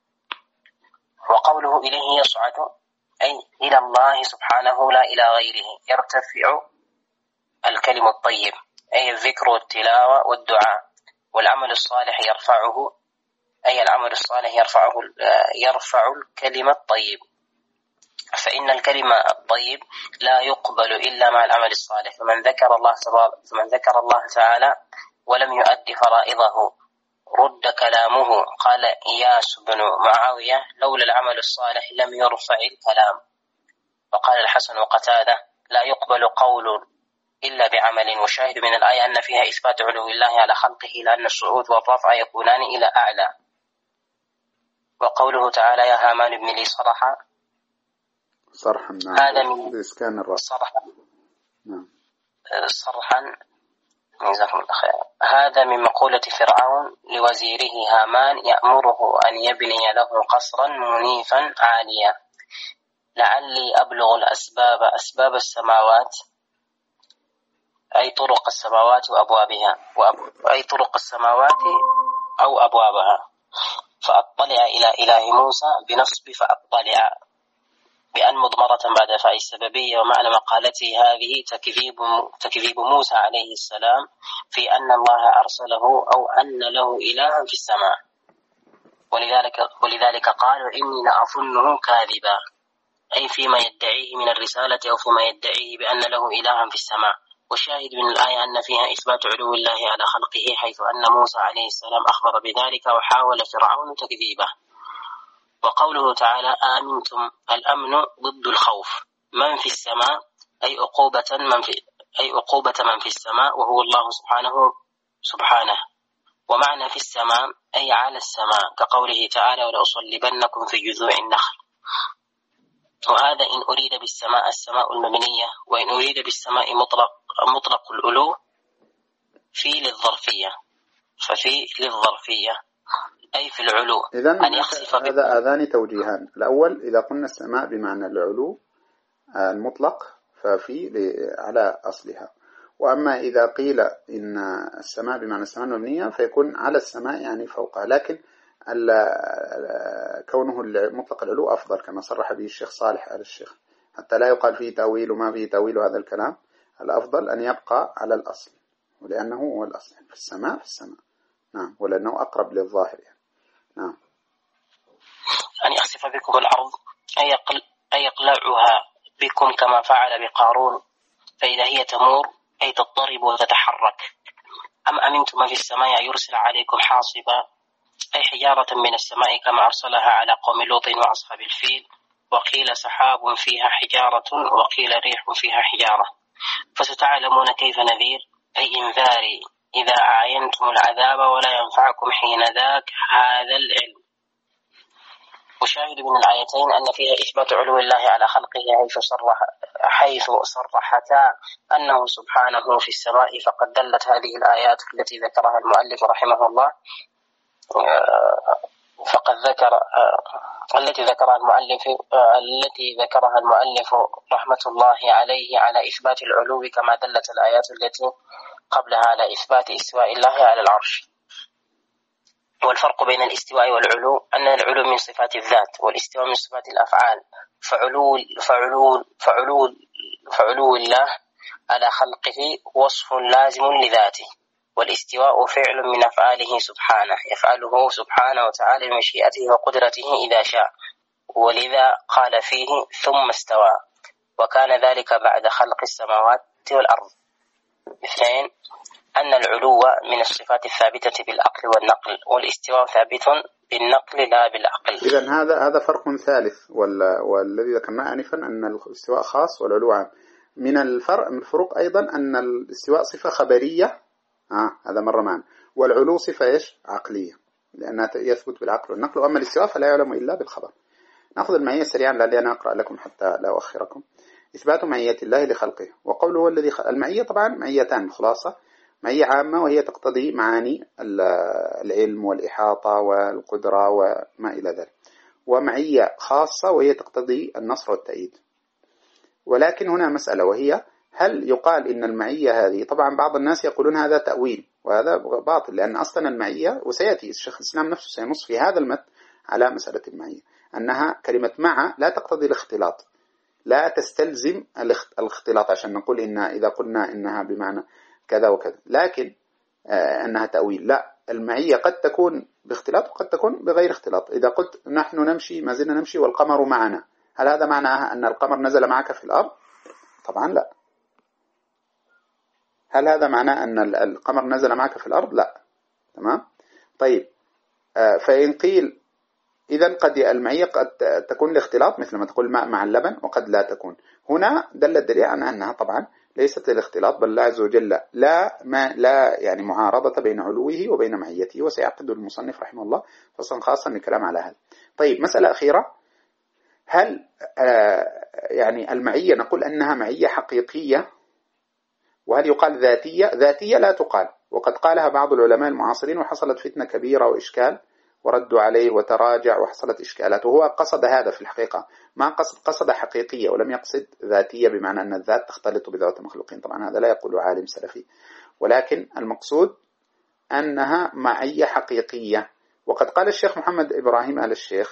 وقوله إليه يصعد أي إلى الله سبحانه لا إلى غيره. يرتفع الكلم الطيب أي الذكر والتلاوة والدعاء، والعمل الصالح يرفعه أي العمل الصالح يرفع الكلمة الطيب. فإن الكلمة الطيب لا يقبل إلا مع العمل الصالح. فمن ذكر الله تعالى ولم يؤد فرائضه رد كلامه. قال إياس بن معاوية: لولا العمل الصالح لم يرفع الكلام. وقال الحسن وقتادة: لا يقبل قول إلا بعمل. وشاهد من الآية أن فيها إثبات علو الله على خلقه، لأن الصعود والرفع يكونان إلى أعلى. وقوله تعالى: يا هامان ابن لي صرحا. هذا من إسكان الرأس. صرحا. جزاكم الله خير. هذا من مقولة فرعون لوزيره هامان يأمره أن يبني له قصرا منيفا عاليا، لعلي أبلغ أسباب السماوات أي طرق السماوات وأبوابها أي طرق السماوات أو أبوابها، فأطلع إلى إله موسى بنصب فأطلع بأن مضمرة بعد فاء السببية. ومعنى مقالته هذه تكذيب موسى عليه السلام في أن الله أرسله أو أن له إلها في السماء، ولذلك قال: إني لأظنه كاذبا، أي فيما يدعيه من الرسالة أو فيما يدعيه بأن له إلها في السماء. والشاهد من الآية أن فيها إثبات علو الله على خلقه، حيث أن موسى عليه السلام أخبر بذلك وحاول فرعون تكذيبه. وقوله تعالى: آمنتم، الأمن ضد الخوف. من في السماء أي عقوبة من في السماء وهو الله سبحانه. ومعنى في السماء أي على السماء، كقوله تعالى: ولأصلبنكم في جذوع النخل. وهذا إن أريد بالسماء السماء المبنية، وإن أريد بالسماء مطلق الألو في للظرفية، ففي للظرفية أي في العلو. إذن هذا هذان توجيهان. الأول إذا قلنا السماء بمعنى العلو المطلق ففي على أصلها، وأما إذا قيل إن السماء بمعنى السماء المبنية فيكون على السماء يعني فوقها، لكن كونه مطلق العلو أفضل كما صرح به الشيخ صالح آل الشيخ، حتى لا يقال فيه تأويل وما فيه تأويل هذا الكلام. الأفضل أن يبقى على الأصل، ولأنه هو الأصل في السماء نعم، ولأنه أقرب للظاهر يعني. نعم. أن يخسف بكم الأرض أي يقلعها بكم كما فعل بقارون، فإذا هي تمور أي تضطرب وتتحرك. أم أمنتم في السماء يرسل عليكم حاصبا أي حجارة من السماء كما أرسلها على قوم لوط وأصحاب الفيل. وقيل سحاب فيها حجارة وقيل ريح فيها حجارة. فستعلمون كيف نذير أي إنذاري إذا أعينتم العذاب ولا ينفعكم حين ذاك هذا العلم. وشاهد من الآيتين أن فيها إثبات علو الله على خلقه، حيث صرحتا أنه سبحانه في السماء. فقد دلت هذه الآيات التي ذكرها المؤلف رحمه الله فقد ذكر التي ذكرها المؤلف رحمة الله عليه على إثبات العلو، كما دلت الآيات التي قبلها على إثبات استواء الله على العرش. والفرق بين الاستواء والعلو أن العلو من صفات الذات، والاستواء من صفات الأفعال. فعلو الله على خلقه وصف لازم لذاته، والاستواء فعل من أفعاله سبحانه يفعله سبحانه وتعالى بمشيئته وقدرته إذا شاء، ولذا قال فيه ثم استوى، وكان ذلك بعد خلق السماوات والأرض. 2. أن العلو من الصفات الثابتة بالعقل والنقل، والاستواء ثابت بالنقل لا بالعقل. إذن هذا فرق ثالث، والذي ذكرناه آنفا أن الاستواء خاص والعلو عام. من الفروق أيضا أن الاستواء صفة خبرية، هذا مرة معنا، والعلو صفة عقلية، لأنها يثبت بالعقل والنقل، وأما الاستواء فلا يعلم إلا بالخبر. نأخذ المعية سريعا لعلي أنا أقرأ لكم حتى لا أؤخركم. إثبات معية الله لخلقه، وقوله الذي المعية طبعا معيتان خلاصة، معية عامة وهي تقتضي معاني العلم والإحاطة والقدرة وما إلى ذلك، ومعية خاصة وهي تقتضي النصر والتأييد. ولكن هنا مسألة، وهي هل يقال إن المعية هذه، طبعا بعض الناس يقولون هذا تأويل، وهذا باطل، لأن أصلا المعية، وسيأتي الشيخ الإسلام نفسه سينص في هذا المتن على مسألة المعية، أنها كلمة مع لا تقتضي الاختلاط، لا تستلزم الاختلاط عشان نقول إن إذا قلنا إنها بمعنى كذا وكذا، لكن أنها تأويل. لا، المعية قد تكون باختلاط وقد تكون بغير اختلاط. إذا قلت نحن نمشي، ما زلنا نمشي والقمر معنا، هل هذا معناه أن القمر نزل معك في الأرض؟ طبعا لا. هل هذا معناه أن القمر نزل معك في الأرض؟ لا. تمام. طيب، فإن قيل إذن قد المعية قد تكون الاختلاط، مثل ما تقول ماء مع اللبن، وقد لا تكون. هنا دل الدليل على أنها طبعا ليست الاختلاط، بل الله عز وجل لا يعني معارضة بين علوه وبين معيته، وسيعقد المصنف رحمه الله فصلا خاصا للكلام على هذا. طيب، مسألة أخيرة، هل يعني المعية نقول أنها معية حقيقية، وهل يقال ذاتية؟ ذاتية لا تقال، وقد قالها بعض العلماء المعاصرين، وحصلت فتنة كبيرة وإشكال، وردوا عليه وتراجع وحصلت إشكالات، وهو قصد هذا في الحقيقة، ما قصد حقيقية، ولم يقصد ذاتية بمعنى أن الذات تختلط بذات المخلوقين، طبعا هذا لا يقول عالم سلفي، ولكن المقصود أنها معية حقيقية. وقد قال الشيخ محمد إبراهيم آل الشيخ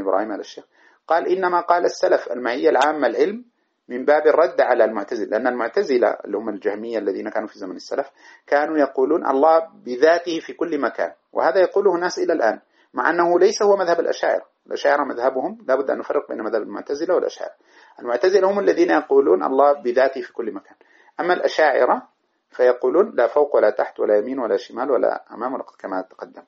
قال إنما قال السلف المعية العامة العلم من باب الرد على المعتزلة، لأن المعتزلة اللي هم الجهمية الذين كانوا في زمن السلف كانوا يقولون الله بذاته في كل مكان، وهذا يقوله الناس إلى الآن، مع أنه ليس هو مذهب الأشاعرة. الأشاعرة مذهبهم، لابد أن نفرق بين مذهب المعتزلة والأشاعرة. المعتزلة هم الذين يقولون الله بذاته في كل مكان، أما الأشاعرة فيقولون لا فوق ولا تحت ولا يمين ولا شمال ولا أمام ولا كما تقدم.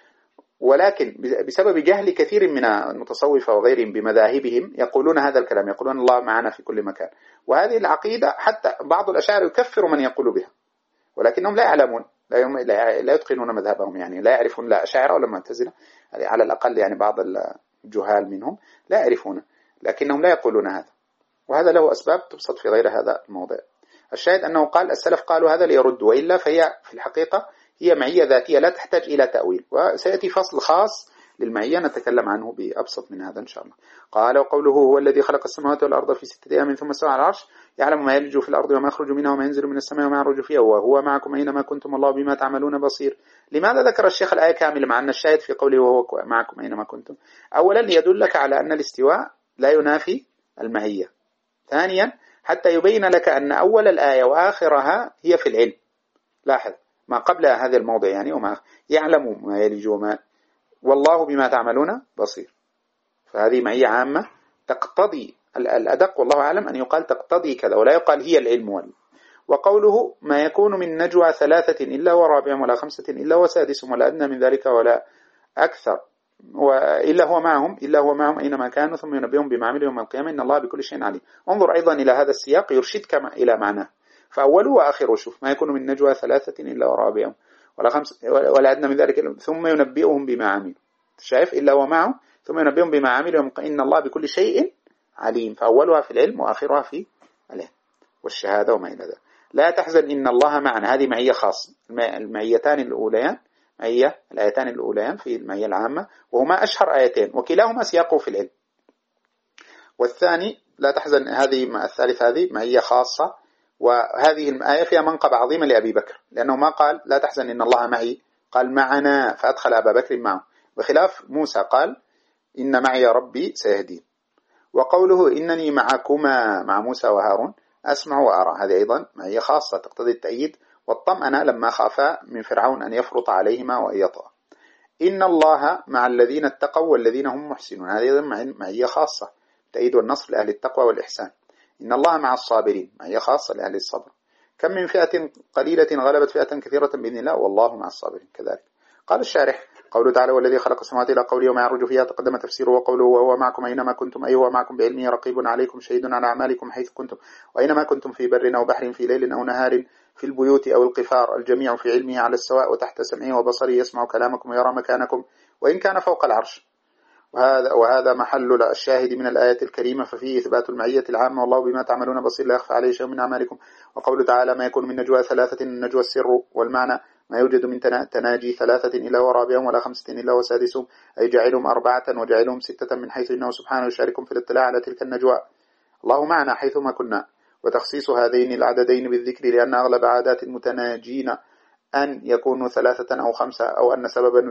ولكن بسبب جهل كثير من المتصوفة وغيرهم بمذاهبهم يقولون هذا الكلام، يقولون الله معنا في كل مكان، وهذه العقيدة حتى بعض الأشاعرة يكفر من يقول بها، ولكنهم لا يعلمون، لا يتقنون مذهبهم، يعني لا يعرفون لا أشاعرة ولا معتزلة، على الأقل يعني بعض الجهال منهم لا يعرفون، لكنهم لا يقولون هذا، وهذا له أسباب تبسط في غير هذا الموضوع. الشاهد أنه قال السلف قالوا هذا ليردوا، وإلا فهي في الحقيقة هي معية ذاتية لا تحتاج إلى تأويل، وسيأتي فصل خاص للمعية نتكلم عنه بأبسط من هذا إن شاء الله. قال وقوله هو الذي خلق السماوات والأرض في 6 أيام ثم استوى على العرش يعلم ما يلج في الأرض وما يخرج منها وما ينزل من السماء وما يعرج فيها وهو معكم أينما كنتم والله بما تعملون بصير. لماذا ذكر الشيخ الآية كاملة مع أن الشاهد في قوله وهو معكم أينما كنتم؟ أولا ليدلك على أن الاستواء لا ينافي المعية، ثانيا حتى يبين لك أن أول الآية وآخرها هي في العلم. لاحظ ما قبل هذا الموضع يعني وما يعلم ما يلج وما والله بما تعملون بصير، فهذه معية عامة تقتضي الأدق والله أعلم أن يقال تقتضي كذا ولا يقال هي العلم. وقوله ما يكون من نجوى 3 إلا ورابعهم ولا 5 إلا وسادسهم ولا أدنى من ذلك ولا أكثر إلا هو معهم أينما كانوا ثم ينبئهم بما عملوا يوم القيامة إن الله بكل شيء عليم. انظر أيضا إلى هذا السياق يرشدك إلى معناه، فأوله وآخره شوف ما يكون من نجوى 3 إلا ورابعهم ولا 5 ولا أدنى من ذلك ثم ينبئهم بما عملوا، شايف إلا هو معهم ثم ينبئهم بما عملوا إن الله بكل شيء عليم، فأولها في العلم وآخرها في العلم والشهادة وما إلى ذلك. لا تحزن إن الله معنا، هذه معية خاصة. المعيتان الأوليان معية الآيتان الأوليان في المعية العامة، وهما أشهر آيتين، وكلاهما سياقه في العلم. والثاني لا تحزن، هذه الثالثة هذه معية خاصة، وهذه الآية فيها منقب عظيمة لأبي بكر، لأنه ما قال لا تحزن إن الله معي، قال معنا فأدخل أبا بكر معه، بخلاف موسى قال إن معي ربي سيهدين. وقوله إنني معكما مع موسى وهارون أسمع وأرى، هذه أيضا معية خاصة تقتضي التأييد والطمأنة لما خافا من فرعون أن يفرط عليهما وأن يطغى. إن الله مع الذين اتقوا والذين هم محسنون، هذه أيضا معية خاصة تأييد والنصر لأهل التقوى والإحسان. إن الله مع الصابرين، معية خاصة لأهل الصبر. كم من فئة قليلة غلبت فئة كثيرة بإذن الله والله مع الصابرين. كذلك قال الشارح قوله تعالى والذي خلق السماوات إلى قوله وما يعرج فيها تقدم تفسيره، وقوله وهو معكم أينما كنتم أي هو معكم بعلمه رقيب عليكم شهيد على أعمالكم حيث كنتم وأينما كنتم في بر أو بحر في ليل أو نهار في البيوت أو القفار الجميع في علمه على السواء وتحت سمعه وبصره يسمع كلامكم ويرى مكانكم وإن كان فوق العرش. وهذا محل الشاهد من الآية الكريمة، ففيه إثبات المعية العامة والله بما تعملون بصير لا يخفى عليه شيء من أعمالكم. وقوله تعالى ما يكون من نجوى ثلاثة النجوى السر، والمعنى ما يوجد من تناجي ثلاثة إلا هو رابعهم ولا خمسة إلا هو سادسهم، أي جعلهم أربعة وجعلهم ستة من حيث إنه سبحانه يشاركهم في الاطلاع على تلك النجوى. الله معنا حيثما كنا. وتخصيص هذين العددين بالذكر لأن أغلب عادات المتناجين أن يكونوا ثلاثة أو خمسة، أو أن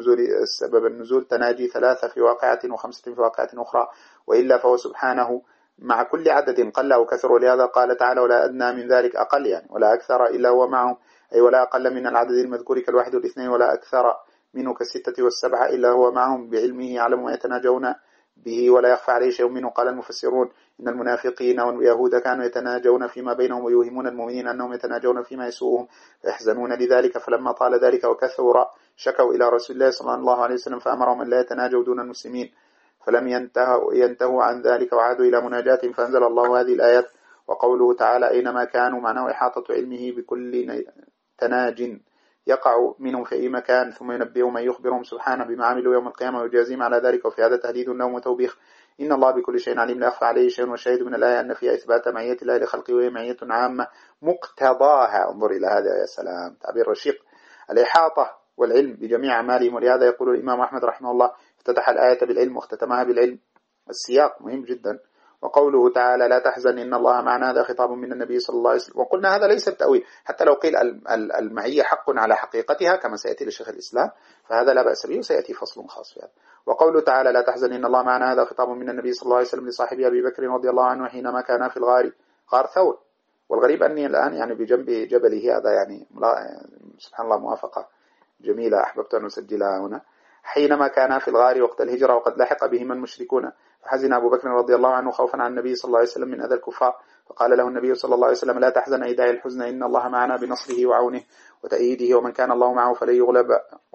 سبب النزول تناجي ثلاثة في واقعة وخمسة في واقعة أخرى، وإلا فهو سبحانه مع كل عدد قل أو كثر. ولهذا قال تعالى ولا أدنى من ذلك أقل، يعني ولا أكثر إلا هو معه، أي ولا أقل من العدد المذكور كالواحد والاثنين، ولا أكثر منه كالستة والسبعة إلا هو معهم بعلمه يعلم ما يتناجون به ولا يخفى عليه شيء منه. قال المفسرون إن المنافقين واليهود كانوا يتناجون فيما بينهم ويوهمون المؤمنين أنهم يتناجون فيما يسوءهم فيحزنون لذلك، فلما طال ذلك وكثر شكوا إلى رسول الله صلى الله عليه وسلم فأمرهم أن لا يتناجوا دون المسلمين، فلم ينتهوا عن ذلك وعادوا إلى مناجاتهم، فأنزل الله هذه الآيات. وقوله تعالى أينما كانوا معناه إحاطة علمه بكل تناج يقع منهم في أي مكان، ثم ينبئهم من يخبرهم سبحانه بما عملوا يوم القيامة ويجازيهم على ذلك. وفي هذا تهديد لهم وتوبيخ. إن الله بكل شيء عليم لا يخفى عليه شيء. والشاهد من الآية أن فيها إثبات معية الله لخلقه وهي معية عامة مقتضاها، انظر إلى هذا يا سلام تعبير رشيق، الإحاطة والعلم بجميع أعمالهم. ولهذا يقول الإمام أحمد رحمه الله افتتح الآية بالعلم واختتمها بالعلم. السياق مهم جدا. وقوله تعالى لا تحزن إن الله معنا، هذا خطاب من النبي صلى الله عليه وسلم. وقلنا هذا ليس التأويل، حتى لو قيل المعية حق على حقيقتها كما سيأتي لشيخ الإسلام فهذا لا بأس به، وسيأتي فصل خاص في هذا. وقوله تعالى لا تحزن إن الله معنا، هذا خطاب من النبي صلى الله عليه وسلم لصاحبه أبي بكر رضي الله عنه حينما كان في الغار، غار ثور. والغريب أني الآن يعني بجنب جبله هذا، يعني سبحان الله موافقة جميلة أحببت أن أسجلها هنا. حينما كان في الغار وقت الهجرة وقد لحق بهم المشركون، فحزن أبو بكر رضي الله عنه خوفا عن النبي صلى الله عليه وسلم من أذى الكفار، فقال له النبي صلى الله عليه وسلم لا تحزن أي داعي الحزن إن الله معنا بنصره وعونه وتأييده، ومن كان الله معه فلن يغلب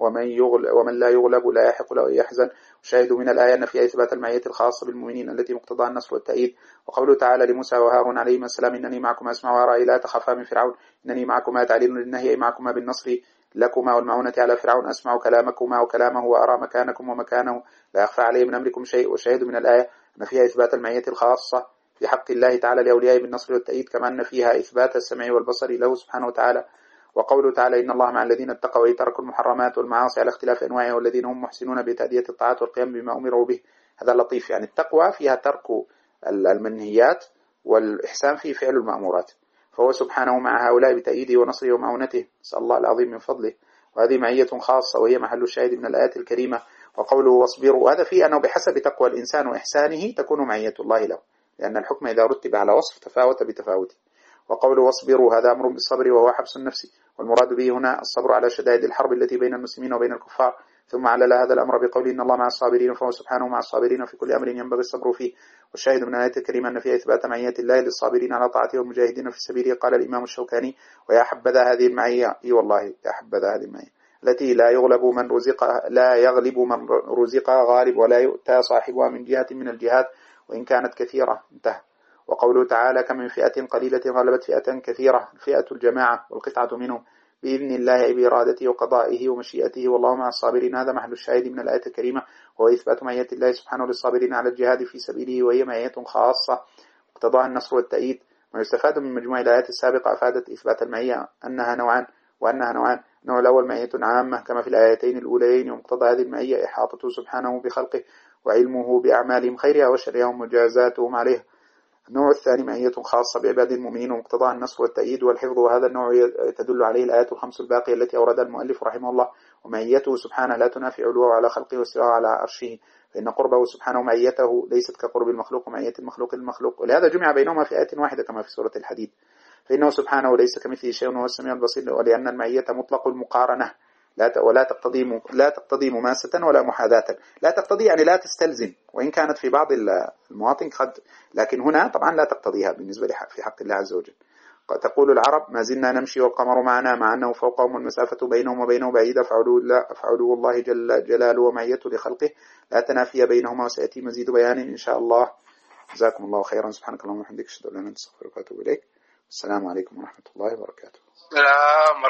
ومن لا يغلب لا يحق له أن يحزن. وشاهد من الآية أن فيها إثبات المعية الخاصة بالمؤمنين التي مقتضى النصر والتأييد. وقوله تعالى لموسى وهارون عليهما السلام إنني معكما أسمع وأرى لا تخافا من فرعون إنني معكما تعليل للنهي معكما بالنصر لكما والمعونة على فرعون أسمع كلامكما وكلامه وأرى مكانكم ومكانه لا يخفى عليه من أمركم شيء. وشاهد من الآية أن فيها إثبات المعية الخاصة في حق الله تعالى لأوليائه بالنصر والتأييد، كما أن فيها إثبات السمع والبصر له سبحانه وتعالى. وقوله تعالى إن الله مع الذين اتقوا وتركوا المحرمات والمعاصي على اختلاف أنواعها والذين هم محسنون بتأدية الطاعات والقيام بما أمروا به. هذا لطيف، يعني التقوى فيها ترك المنهيات والإحسان في فعل المأمورات، فهو سبحانه مع هؤلاء بتأييده ونصره ومعونته، نسأل الله العظيم من فضله. وهذه معية خاصة وهي محل الشاهد من الآيات الكريمة. وقوله واصبروا، وهذا فيه أنه بحسب تقوى الإنسان وإحسانه تكون معية الله له، لأن الحكم إذا رتب على وصف تفاوت بتفاوته. وقوله واصبروا هذا أمر بالصبر وهو حبس النفس، والمراد به هنا الصبر على شدائد الحرب التي بين المسلمين وبين الكفار. ثم علل هذا الأمر بقوله إن الله مع الصابرين، فهو سبحانه مع الصابرين في كل أمر ينبغي الصبر فيه. والشاهد من الآية الكريمة أن فيها إثبات معية الله للصابرين على طاعته والمجاهدين في سبيله. قال الإمام الشوكاني ويا حبذا هذه المعية، إي والله يا حبذا هذه المعية التي لا يغلب من رزقها غالب ولا يؤتى صاحبها من جهة من الجهات وإن كانت كثيرة. انتهى. وقوله تعالى كم من فئة قليلة غلبت فئة كثيرة، فئة الجماعة والقطعة منهم بإذن الله بإرادته وقضائه ومشيئته والله مع الصابرين. هذا محل الشاهد من الآية الكريمة، وهو إثبات معية الله سبحانه للصابرين على الجهاد في سبيله، وهي معية خاصة اقتضاها النصر والتأييد. ما يستفاد من مجموع الآيات السابقة أفادت إثبات المعية أنها نوعان، وأنها نوعان. النوع الأول معية عامة كما في الآيتين الأوليين، ومقتضى هذه المعية إحاطته سبحانه بخلقه وعلمه بأعمالهم خيرها وشرها ومجازاتهم عليها. النوع الثاني معية خاصة بعباد المؤمنين، ومقتضاها النصر والتأييد والحفظ، وهذا النوع تدل عليه الآيات الخمس الباقية التي أوردها المؤلف رحمه الله. ومعيته سبحانه لا تنافي علوه على خلقه واستواءه على عرشه، فإن قربه سبحانه ومعيته ليست كقرب المخلوق ومعية المخلوق للمخلوق، ولهذا جمع بينهما في آية واحدة كما في سورة الحديد. فإنه سبحانه ليس كمثله شيء وهو السميع البصير، ولأن المعية مطلق المقارنة لا تقتضي مماسة ولا محاذاة. لا تقتضي يعني لا تستلزم، وإن كانت في بعض المواطن قد، لكن هنا طبعا لا تقتضيها بالنسبة في حق الله عز وجل. تقول العرب: ما زلنا نمشي والقمر معنا، مع أنه فوقهم والمسافة بينهم وبينه بعيدة، فعلو الله جل جلاله ومعيته لخلقه لا تنافي بينهما، وسيأتي مزيد بيان إن شاء الله. جزاكم الله خيرا. سبحانك اللهم وبحمدك، أشهد أن لا إله إلا أنت، أستغفرك وأتوب إليك. السلام عليكم ورحمة الله وبركاته.